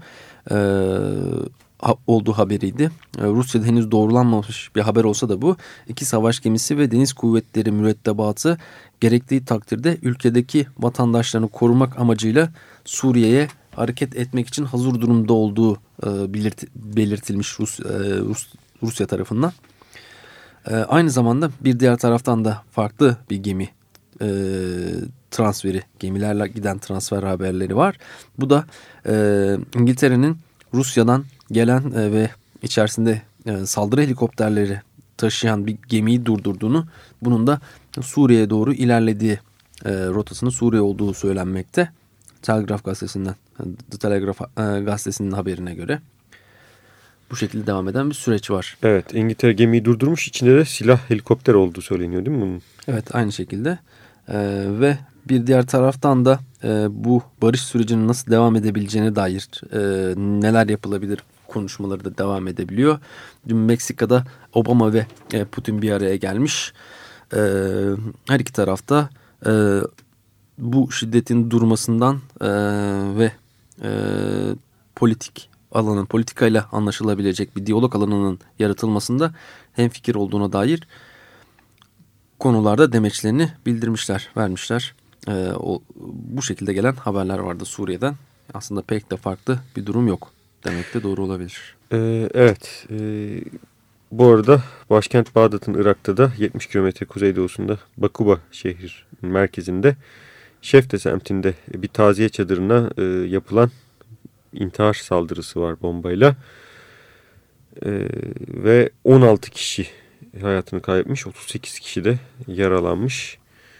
olduğu haberiydi. Rusya'da henüz doğrulanmamış bir haber olsa da bu. 2 savaş gemisi ve deniz kuvvetleri mürettebatı gerektiği takdirde ülkedeki vatandaşlarını korumak amacıyla Suriye'ye hareket etmek için hazır durumda olduğu belirtilmiş Rusya tarafından. Aynı zamanda bir diğer taraftan da farklı bir gemi transferi, gemilerle giden transfer haberleri var. Bu da İngiltere'nin Rusya'dan gelen ve içerisinde saldırı helikopterleri taşıyan bir gemiyi durdurduğunu, bunun da Suriye'ye doğru ilerlediği, rotasının Suriye olduğu söylenmekte. Telegraph gazetesinden, The Telegraph gazetesinin haberine göre. Bu şekilde devam eden bir süreç var. Evet, İngiltere gemiyi durdurmuş. İçinde de silah, helikopter olduğu söyleniyor değil mi bunun? Evet, aynı şekilde. Ve bir diğer taraftan da bu barış sürecinin nasıl devam edebileceğine dair neler yapılabilir konuşmaları da devam edebiliyor. Dün Meksika'da Obama ve Putin bir araya gelmiş. Her iki tarafta bu şiddetin durmasından ve politikayla anlaşılabilecek bir diyalog alanının yaratılmasında hemfikir olduğuna dair konularda demeçlerini vermişler. Bu şekilde gelen haberler vardı Suriye'den. Aslında pek de farklı bir durum yok demek de doğru olabilir. Evet. Bu arada başkent Bağdat'ın Irak'ta da 70 kilometre kuzeydoğusunda Bakuba şehir merkezinde Şefte semtinde bir taziye çadırına yapılan intihar saldırısı var bombayla. Ve 16 kişi hayatını kaybetmiş, 38 kişi de yaralanmış.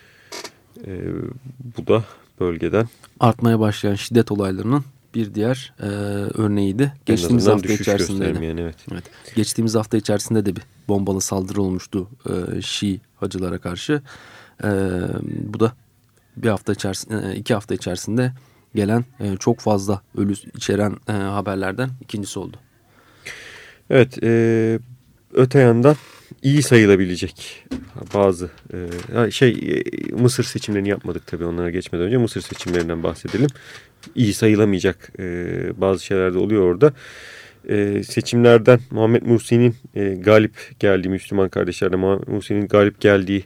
Bu da bölgeden Artmaya başlayan şiddet olaylarının bir diğer örneğiydi. Geçtiğimiz hafta içerisinde yani, evet. Geçtiğimiz hafta içerisinde de bir bombalı saldırı olmuştu Şii hacılara karşı. Bu da 2 hafta içerisinde gelen çok fazla ölü içeren haberlerden ikincisi oldu. Evet, öte yandan iyi sayılabilecek bazı Mısır seçimlerini yapmadık tabii, onlara geçmeden önce Mısır seçimlerinden bahsedelim. İyi sayılamayacak bazı şeyler de oluyor orada. Seçimlerden Muhammed Mursi'nin galip geldiği, Müslüman kardeşlerden Muhammed Mursi'nin galip geldiği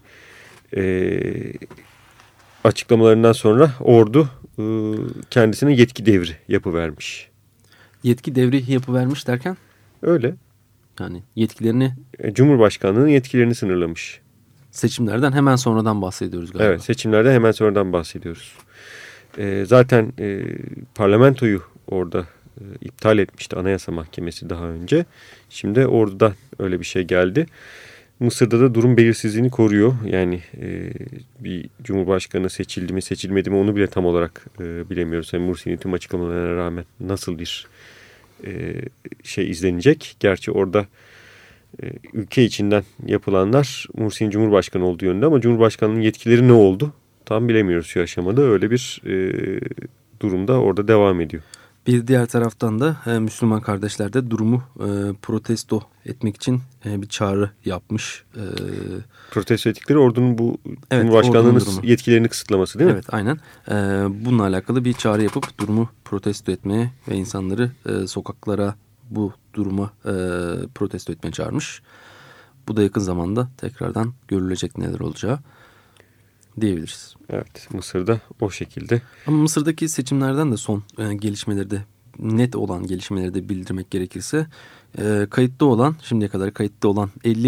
açıklamalarından sonra ordu kendisine yetki devri yapıvermiş. Yetki devri yapıvermiş derken? Öyle. Yani yetkilerini... Cumhurbaşkanlığının yetkilerini sınırlamış. Seçimlerden hemen sonradan bahsediyoruz galiba. Evet, seçimlerden hemen sonradan bahsediyoruz. Zaten parlamentoyu orada iptal etmişti Anayasa Mahkemesi daha önce. Şimdi ordudan öyle bir şey geldi. Mısır'da da durum belirsizliğini koruyor. Yani bir cumhurbaşkanı seçildi mi seçilmedi mi onu bile tam olarak bilemiyoruz. Yani Mursi'nin tüm açıklamalarına rağmen nasıl bir şey izlenecek. Gerçi orada ülke içinden yapılanlar Mursi'nin cumhurbaşkanı olduğu yönünde, ama cumhurbaşkanının yetkileri ne oldu tam bilemiyoruz şu aşamada. Öyle bir durumda orada devam ediyor. Bir diğer taraftan da Müslüman kardeşler de durumu protesto etmek için bir çağrı yapmış. Protesto ettikleri ordunun bu Evet, Cumhurbaşkanlığı'nın ordunun yetkilerini kısıtlaması değil mi? Evet, aynen. Bununla alakalı bir çağrı yapıp durumu protesto etmeye ve insanları sokaklara bu duruma protesto etmeye çağırmış. Bu da yakın zamanda tekrardan görülecek neler olacağı diyebiliriz. Evet, Mısır'da o şekilde. Ama Mısır'daki seçimlerden de son gelişmeleri de, net olan gelişmeleri de bildirmek gerekirse kayıtlı olan, şimdiye kadar kayıtlı olan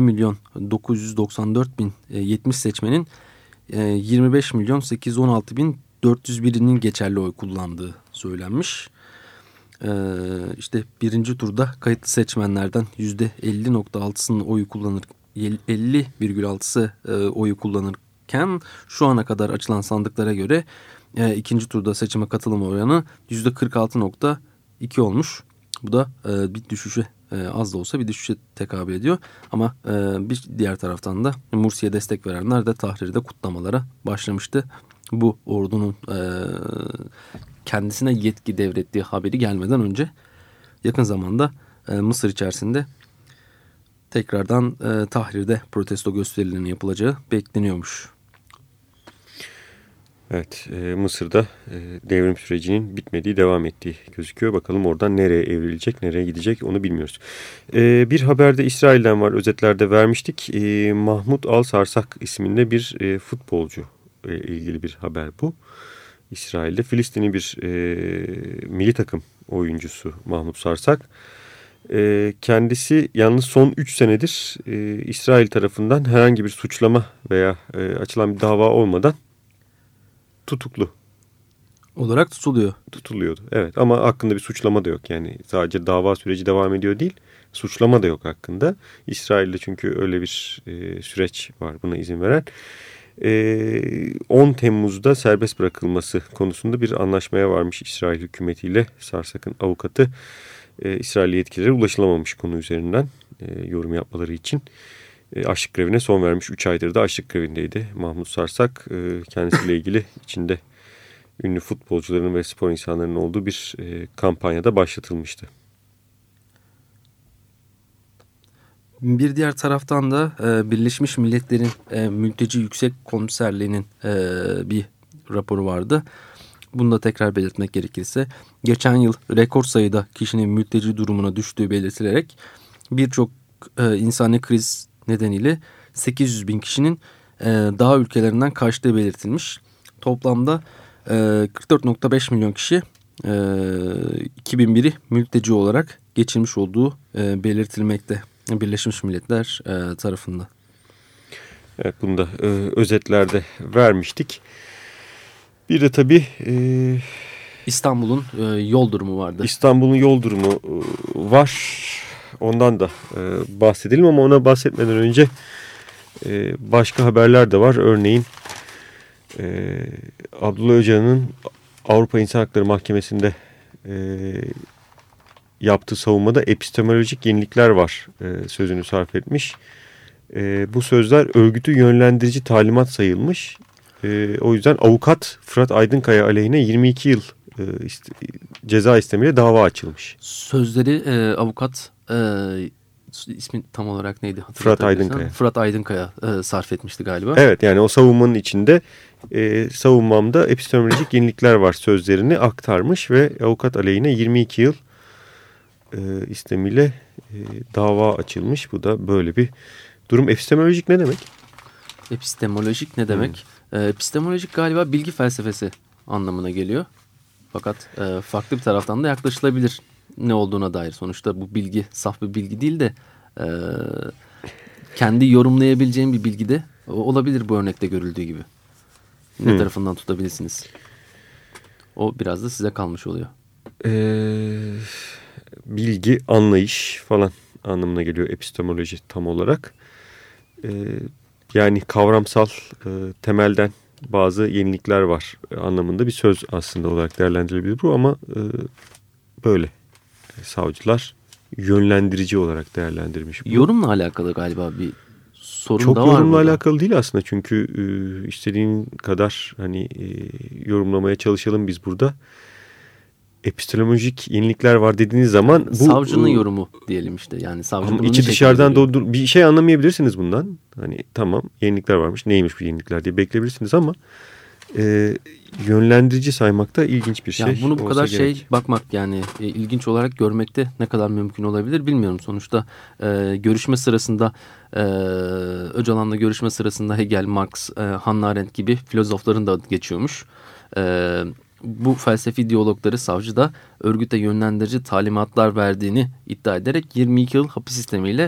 50.994.070 seçmenin 25.816.401'inin geçerli oy kullandığı söylenmiş. İşte birinci turda kayıtlı seçmenlerden %50.6'sının oyu kullanır, 50,6'sı oyu kullanırken şu ana kadar açılan sandıklara göre ikinci turda seçime katılım oranı %46.2 olmuş. Bu da bir düşüşe, az da olsa bir düşüşe tekabül ediyor. Ama bir diğer taraftan da Mursi'ye destek verenler de Tahrir'de kutlamalara başlamıştı. Bu ordunun kendisine yetki devrettiği haberi gelmeden önce yakın zamanda Mısır içerisinde tekrardan Tahrir'de protesto gösterilerinin yapılacağı bekleniyormuş. Evet, Mısır'da devrim sürecinin bitmediği, devam ettiği gözüküyor. Bakalım oradan nereye evrilecek, nereye gidecek onu bilmiyoruz. Bir haber de İsrail'den var, özetlerde vermiştik. Mahmut Al-Sarsak isminde bir futbolcu ilgili bir haber bu. İsrail'de Filistinli bir milli takım oyuncusu Mahmut Sarsak. Kendisi yalnız son 3 senedir İsrail tarafından herhangi bir suçlama veya açılan bir dava olmadan tutuklu Olarak tutuluyordu. Evet, ama hakkında bir suçlama da yok. Yani sadece dava süreci devam ediyor değil, suçlama da yok hakkında. İsrail'de çünkü öyle bir süreç var buna izin veren. 10 Temmuz'da serbest bırakılması konusunda bir anlaşmaya varmış İsrail hükümetiyle. Sarsak'ın avukatı İsrail yetkililere ulaşılamamış konu üzerinden yorum yapmaları için. Açlık grevine son vermiş. 3 aydır da açlık grevindeydi Mahmut Sarsak. Kendisiyle ilgili içinde ünlü futbolcuların ve spor insanlarının olduğu bir kampanyada başlatılmıştı. Bir diğer taraftan da Birleşmiş Milletler'in Mülteci Yüksek Komiserliği'nin bir raporu vardı. Bunu da tekrar belirtmek gerekirse geçen yıl rekor sayıda kişinin mülteci durumuna düştüğü belirtilerek birçok insani kriz nedeniyle 800 bin kişinin daha ülkelerinden kaçtığı belirtilmiş. Toplamda 44,5 milyon kişi 2001'i mülteci olarak geçirmiş olduğu belirtilmekte Birleşmiş Milletler tarafından. Evet, bunu da özetlerde vermiştik. Bir de tabii İstanbul'un yol durumu vardı. İstanbul'un yol durumu var. Ondan da bahsedelim ama ona bahsetmeden önce başka haberler de var. Örneğin Abdullah Öcalan'ın Avrupa İnsan Hakları Mahkemesi'nde yaptığı savunmada epistemolojik yenilikler var sözünü sarf etmiş. Bu sözler örgütü yönlendirici talimat sayılmış. O yüzden avukat Fırat Aydınkaya aleyhine 22 yıl ceza istemiyle dava açılmış. Sözleri avukat ismi tam olarak neydi? Fırat Aydınkaya. Fırat Aydınkaya sarf etmişti galiba. Evet, yani o savunmanın içinde savunmamda epistemolojik yenilikler var sözlerini aktarmış ve avukat aleyhine 22 yıl istemiyle dava açılmış. Bu da böyle bir durum. Epistemolojik ne demek? Epistemolojik ne demek? Epistemolojik galiba bilgi felsefesi anlamına geliyor. Fakat farklı bir taraftan da yaklaşılabilir ne olduğuna dair. Sonuçta bu bilgi saf bir bilgi değil de kendi yorumlayabileceğim bir bilgi de olabilir bu örnekte görüldüğü gibi. Ne tarafından tutabilirsiniz? O biraz da size kalmış oluyor. Bilgi, anlayış falan anlamına geliyor epistemoloji tam olarak. Yani kavramsal temelden bazı yenilikler var anlamında bir söz aslında olarak değerlendirilebilir bu ama böyle savcılar yönlendirici olarak değerlendirmiş. Yorumla alakalı galiba bir sorun çok da var. Çok yorumla burada alakalı değil aslında çünkü istediğin kadar hani yorumlamaya çalışalım biz burada. epistemolojik yenilikler var dediğiniz zaman bu savcının yorumu diyelim işte. Yani savcının içi dışarıdan bir şey anlamayabilirsiniz bundan. Hani tamam yenilikler varmış. Neymiş bu yenilikler diye bekleyebilirsiniz ama yönlendirici saymak da ilginç bir şey. Yani bunu bu kadar gerek. bakmak yani ilginç olarak görmekte ne kadar mümkün olabilir bilmiyorum. Sonuçta görüşme sırasında Öcalan'la görüşme sırasında Hegel, Marx, Hannah Arendt gibi filozofların da adı geçiyormuş. Bu felsefi diyalogları savcı da örgüte yönlendirici talimatlar verdiğini iddia ederek 22 yıl hapis sistemiyle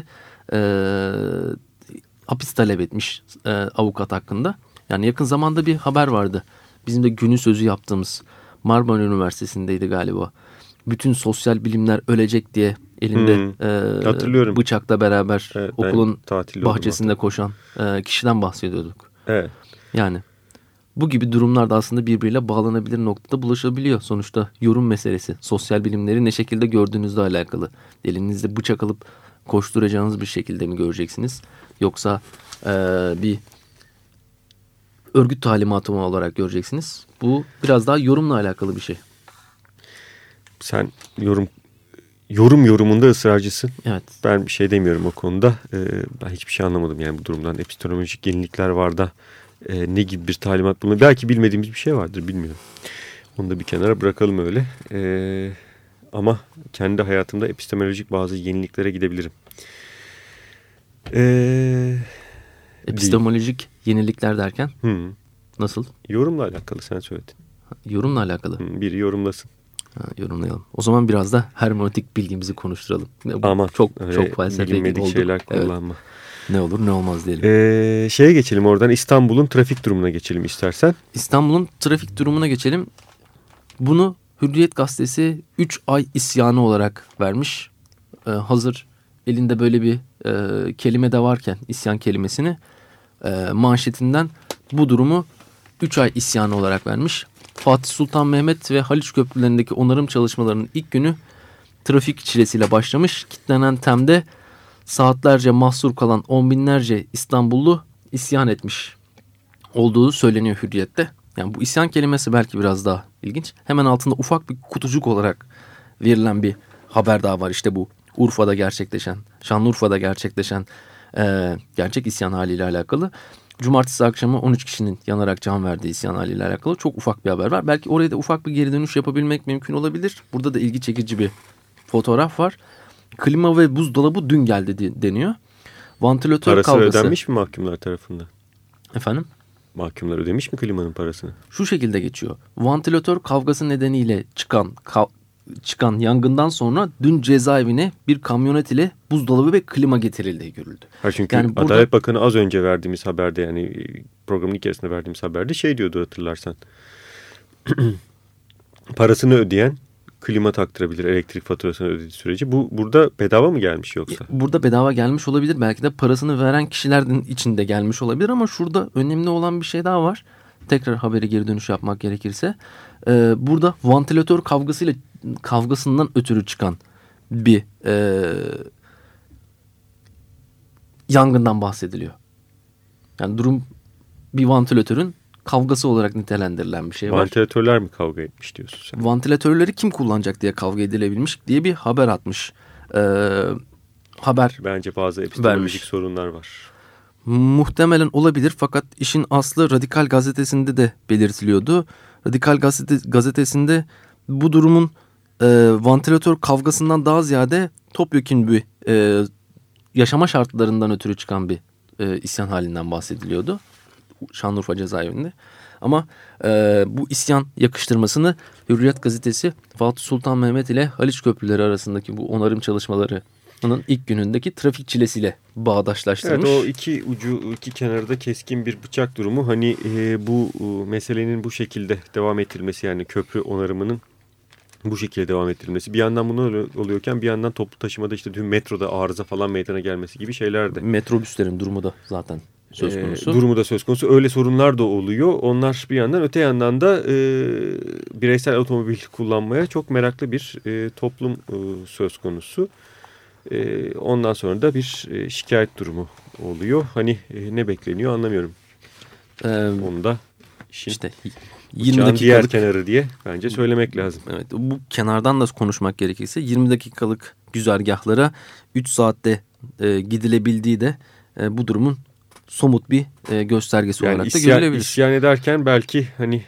hapis talep etmiş avukat hakkında. Yani yakın zamanda bir haber vardı. Bizim de günün sözü yaptığımız Marmara Üniversitesi'ndeydi galiba. Bütün sosyal bilimler ölecek diye elinde bıçakla beraber okulun bahçesinde koşan kişiden bahsediyorduk. Evet. Yani bu gibi durumlarda aslında birbiriyle bağlanabilir noktada bulaşabiliyor. Sonuçta yorum meselesi. Sosyal bilimleri ne şekilde gördüğünüzle alakalı. Elinizde bıçak alıp koşturacağınız bir şekilde mi göreceksiniz? Yoksa bir örgüt talimatı olarak göreceksiniz. Bu biraz daha yorumla alakalı bir şey. Sen yorumunda ısrarcısın. Evet. Ben bir şey demiyorum o konuda. Ben hiçbir şey anlamadım yani bu durumdan. Epistemolojik yenilikler var da ne gibi bir talimat bulunur? Belki bilmediğimiz bir şey vardır, bilmiyorum. Onu da bir kenara bırakalım öyle. Ama kendi hayatımda epistemolojik bazı yeniliklere gidebilirim. Epistemolojik yenilikler derken nasıl? Yorumla alakalı, sen söyledin. Yorumla alakalı. Biri yorumlasın. Yorumlayalım. O zaman biraz da hermeneutik bilgimizi konuşturalım. Ama çok felsefe bilinmedik olduk. şeyler kullanma. Evet. Ne olur ne olmaz diyelim. Şeye geçelim oradan, İstanbul'un trafik durumuna geçelim istersen. İstanbul'un trafik durumuna geçelim. Bunu Hürriyet Gazetesi 3 ay isyanı olarak vermiş. Hazır elinde böyle bir kelime de varken isyan kelimesini manşetinden bu durumu 3 ay isyanı olarak vermiş. Fatih Sultan Mehmet ve Haliç köprülerindeki onarım çalışmalarının ilk günü trafik çilesiyle başlamış. Kitlenen TEM'de saatlerce mahsur kalan on binlerce İstanbullu isyan etmiş olduğu söyleniyor Hürriyet'te. Yani bu isyan kelimesi belki biraz daha ilginç. Hemen altında ufak bir kutucuk olarak verilen bir haber daha var. İşte bu Urfa'da gerçekleşen, Şanlıurfa'da gerçekleşen gerçek isyan haliyle alakalı. Cumartesi akşamı 13 kişinin yanarak can verdiği isyan haliyle alakalı çok ufak bir haber var. Belki oraya da ufak bir geri dönüş yapabilmek mümkün olabilir. Burada da ilgi çekici bir fotoğraf var. Klima ve buzdolabı dün geldi deniyor. Vantilatör parası kavgası. ödenmiş mi mahkumlar tarafından? Efendim? Mahkumlar ödemiş mi klimanın parasını? Şu şekilde geçiyor. Vantilatör kavgası nedeniyle çıkan yangından sonra dün cezaevine bir kamyonet ile buzdolabı ve klima getirildiği görüldü. Çünkü yani burada, Adalet Bakanı az önce verdiğimiz haberde, yani programın ilk yarısında verdiğimiz haberde şey diyordu, hatırlarsan. Parasını ödeyen klima taktırabilir, elektrik faturasını ödediği sürece. Bu burada bedava mı gelmiş yoksa? Burada bedava gelmiş olabilir. Belki de parasını veren kişilerin içinde gelmiş olabilir ama şurada önemli olan bir şey daha var. Tekrar haberi geri dönüş yapmak gerekirse. Burada vantilatör kavgasından ötürü çıkan bir yangından bahsediliyor. Yani durum bir vantilatörün kavgası olarak nitelendirilen bir şey var. Vantilatörler mi kavga etmiş diyorsun sen? Vantilatörleri kim kullanacak diye kavga edilebilmiş diye bir haber atmış. Haber bence bazı epistemolojik sorunlar var. Muhtemelen olabilir fakat işin aslı Radikal Gazetesi'nde de belirtiliyordu. Radikal Gazetesi'nde bu durumun vantilatör kavgasından daha ziyade topyekün bir yaşama şartlarından ötürü çıkan bir isyan halinden bahsediliyordu. Şanlıurfa cezaevinde. Ama bu isyan yakıştırmasını Hürriyet Gazetesi Fatih Sultan Mehmet ile Haliç köprüleri arasındaki bu onarım çalışmalarının ilk günündeki trafik çilesiyle bağdaşlaştırmış. Evet, o iki kenarda keskin bir bıçak durumu. Hani bu meselenin bu şekilde devam ettirilmesi, yani köprü onarımının bu şekilde devam ettirilmesi. Bir yandan bunu oluyorken bir yandan toplu taşımada işte dün metroda arıza falan meydana gelmesi gibi şeyler de. Metrobüslerin durumu da zaten söz konusu. Durumu da söz konusu. Öyle sorunlar da oluyor. Onlar bir yandan, öte yandan da bireysel otomobil kullanmaya çok meraklı bir toplum söz konusu. Ondan sonra da bir şikayet durumu oluyor. Hani ne bekleniyor anlamıyorum. Onu da İşin İşte 20 diğer dakikalık kenarı diye bence söylemek lazım. Evet, bu kenardan da konuşmak gerekirse 20 dakikalık güzergahlara 3 saatte gidilebildiği de bu durumun somut bir göstergesi Yani olarak da görülebilir. İsyan ederken belki hani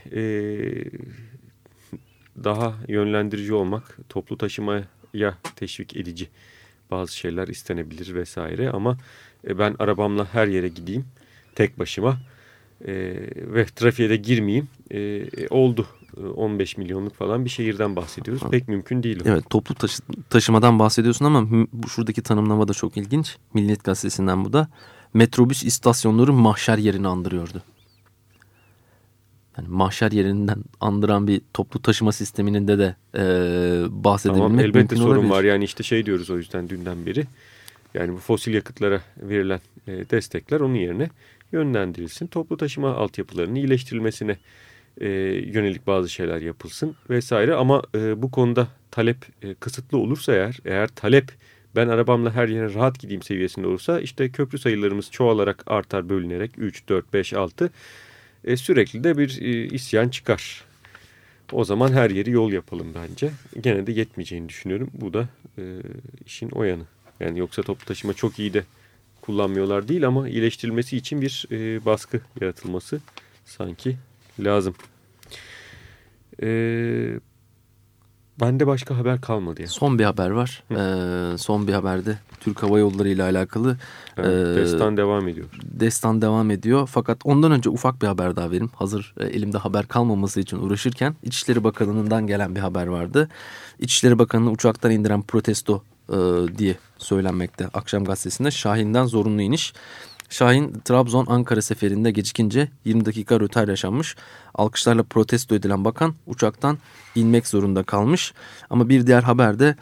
daha yönlendirici olmak, toplu taşımaya teşvik edici bazı şeyler istenebilir vesaire. Ama ben arabamla her yere gideyim tek başıma ve trafiğe de girmeyeyim oldu. 15 milyonluk falan bir şehirden bahsediyoruz. Pek mümkün değil. Evet, toplu taşımadan bahsediyorsun ama şuradaki tanımlama da çok ilginç. Milliyet Gazetesi'nden bu da. Metrobüs istasyonları mahşer yerini andırıyordu. Yani mahşer yerinden andıran bir toplu taşıma sisteminin de bahsedebilmek tamam, mümkün elbette sorun olabilir. var. Yani işte şey diyoruz o yüzden dünden beri. Yani bu fosil yakıtlara verilen destekler onun yerine yönlendirilsin. Toplu taşıma altyapılarının iyileştirilmesine yönelik bazı şeyler yapılsın vesaire. Ama bu konuda talep kısıtlı olursa eğer talep ben arabamla her yere rahat gideyim seviyesinde olursa işte köprü sayılarımız çoğalarak artar, bölünerek 3, 4, 5, 6 sürekli de bir isyan çıkar. O zaman her yeri yol yapalım bence. Gene de yetmeyeceğini düşünüyorum. Bu da işin o yanı. Yani yoksa toplu taşıma çok iyi de kullanmıyorlar değil ama iyileştirilmesi için bir baskı yaratılması sanki lazım. Bende başka haber kalmadı ya. Son bir haber var. Son bir haberde Türk Hava Yolları ile alakalı destan devam ediyor. Destan devam ediyor. Fakat ondan önce ufak bir haber daha vereyim. Hazır elimde haber kalmaması için uğraşırken İçişleri Bakanlığı'ndan gelen bir haber vardı. İçişleri Bakanı'nı uçaktan indiren protesto diye söylenmekte. Akşam Gazetesi'nde Şahin'den zorunlu iniş. Şahin Trabzon-Ankara seferinde gecikince 20 dakika rötar yaşanmış. Alkışlarla protesto edilen bakan uçaktan inmek zorunda kalmış. Ama bir diğer haber de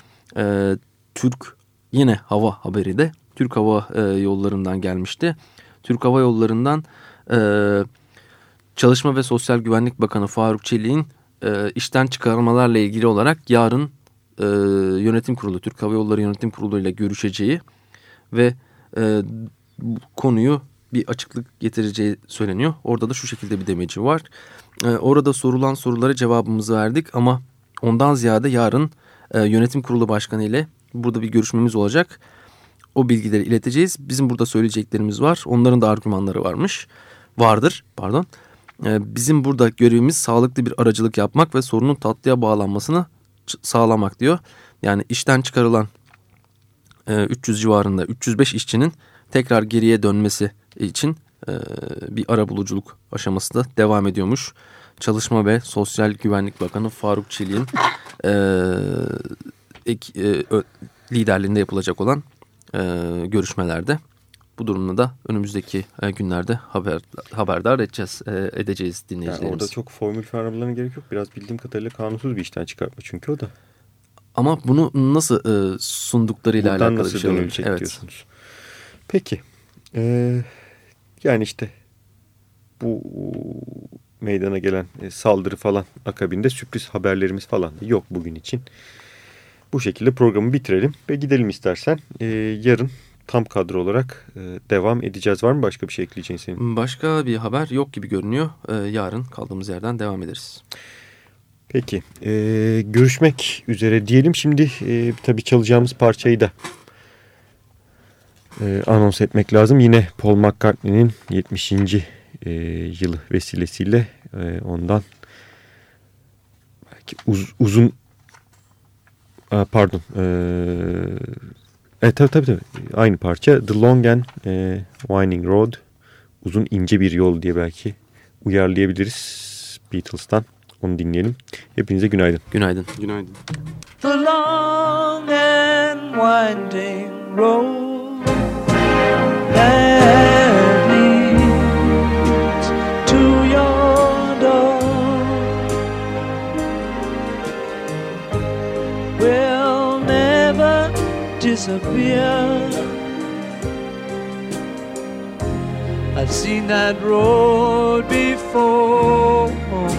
yine hava haberi de Türk Hava Yolları'ndan gelmişti. Türk Hava Yolları'ndan Çalışma ve Sosyal Güvenlik Bakanı Faruk Çelik'in işten çıkarmalarla ilgili olarak yarın yönetim kurulu, Türk Hava Yolları Yönetim Kurulu ile görüşeceği ve bu konuyu bir açıklık getireceği söyleniyor. Orada da şu şekilde bir demeci var. Orada sorulan sorulara cevabımızı verdik ama ondan ziyade yarın yönetim kurulu başkanı ile burada bir görüşmemiz olacak. O bilgileri ileteceğiz. Bizim burada söyleyeceklerimiz var. Onların da argümanları vardır. Bizim burada görevimiz sağlıklı bir aracılık yapmak ve sorunun tatlıya bağlanmasını sağlamak diyor. Yani işten çıkarılan 300 civarında 305 işçinin tekrar geriye dönmesi için bir arabuluculuk aşaması da devam ediyormuş. Çalışma ve Sosyal Güvenlik Bakanı Faruk Çelik'in liderliğinde yapılacak olan görüşmelerde. Bu durumda da önümüzdeki günlerde haberdar edeceğiz dinleyicilerimiz. Yani orada çok formül falan arabalarına gerek yok. Biraz bildiğim kadarıyla kanunsuz bir işten çıkartma çünkü o da. Ama bunu nasıl sunduklarıyla buradan alakalı nasıl bir şey dönülecek diyorsunuz. Peki. Yani işte bu meydana gelen saldırı falan akabinde sürpriz haberlerimiz falan yok bugün için. Bu şekilde programı bitirelim ve gidelim istersen. Yarın tam kadro olarak devam edeceğiz. Var mı başka bir şey ekleyeceğin senin? Başka bir haber yok gibi görünüyor. Yarın kaldığımız yerden devam ederiz. Peki. Görüşmek üzere diyelim. Şimdi tabii çalacağımız parçayı da anons etmek lazım. Yine Paul McCartney'nin 70. yılı vesilesiyle ondan belki uzun tabii aynı parça The Long and Winding Road, uzun ince bir yol diye belki uyarlayabiliriz Beatles'tan. Onu dinleyelim. Hepinize günaydın. Günaydın. Günaydın. The long and winding road that leads to your door will never disappear. I've seen that road before.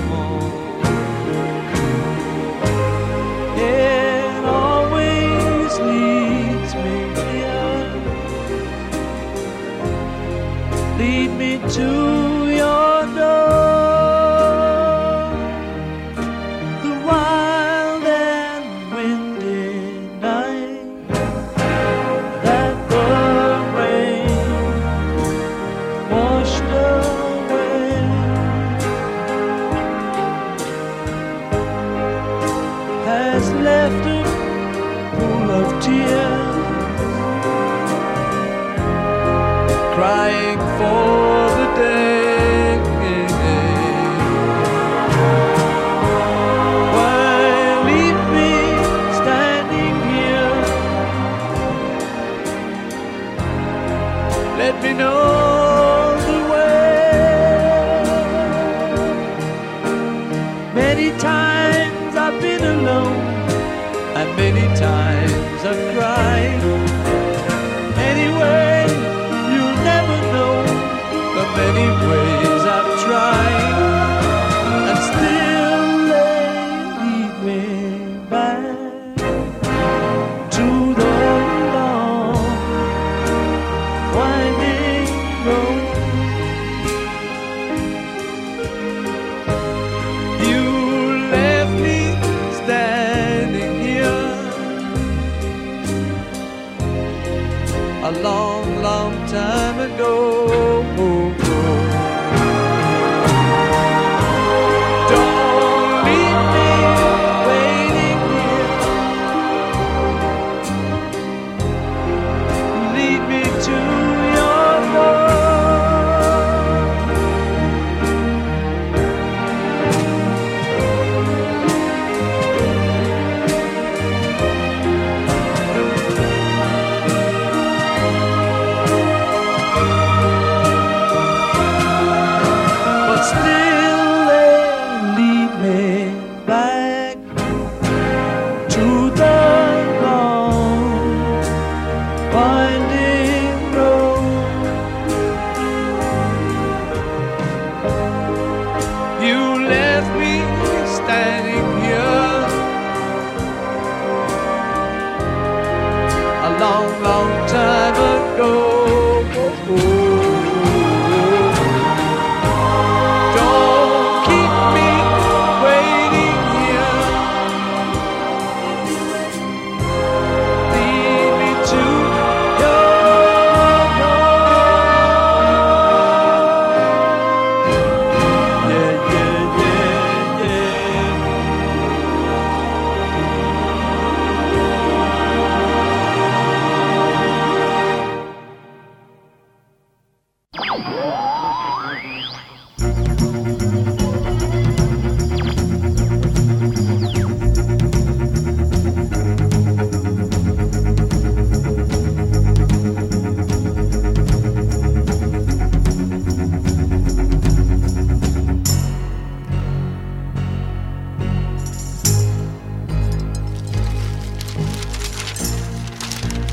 It always leads me here. Lead me to your door. Many times I've been alone, and many times I've cried. Anyway, you'll never know the many ways I've tried, and still they lead me back to the long winding road. You left me standing here a long, long time ago. Don't leave me waiting here. Lead me to your door. But still they lead me back to the long winding road. You left me standing here a long, long time ago. Don't keep me waiting here. Lead me to your door. Yeah, yeah, yeah, yeah.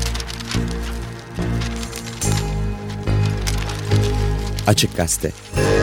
Açık Gazete.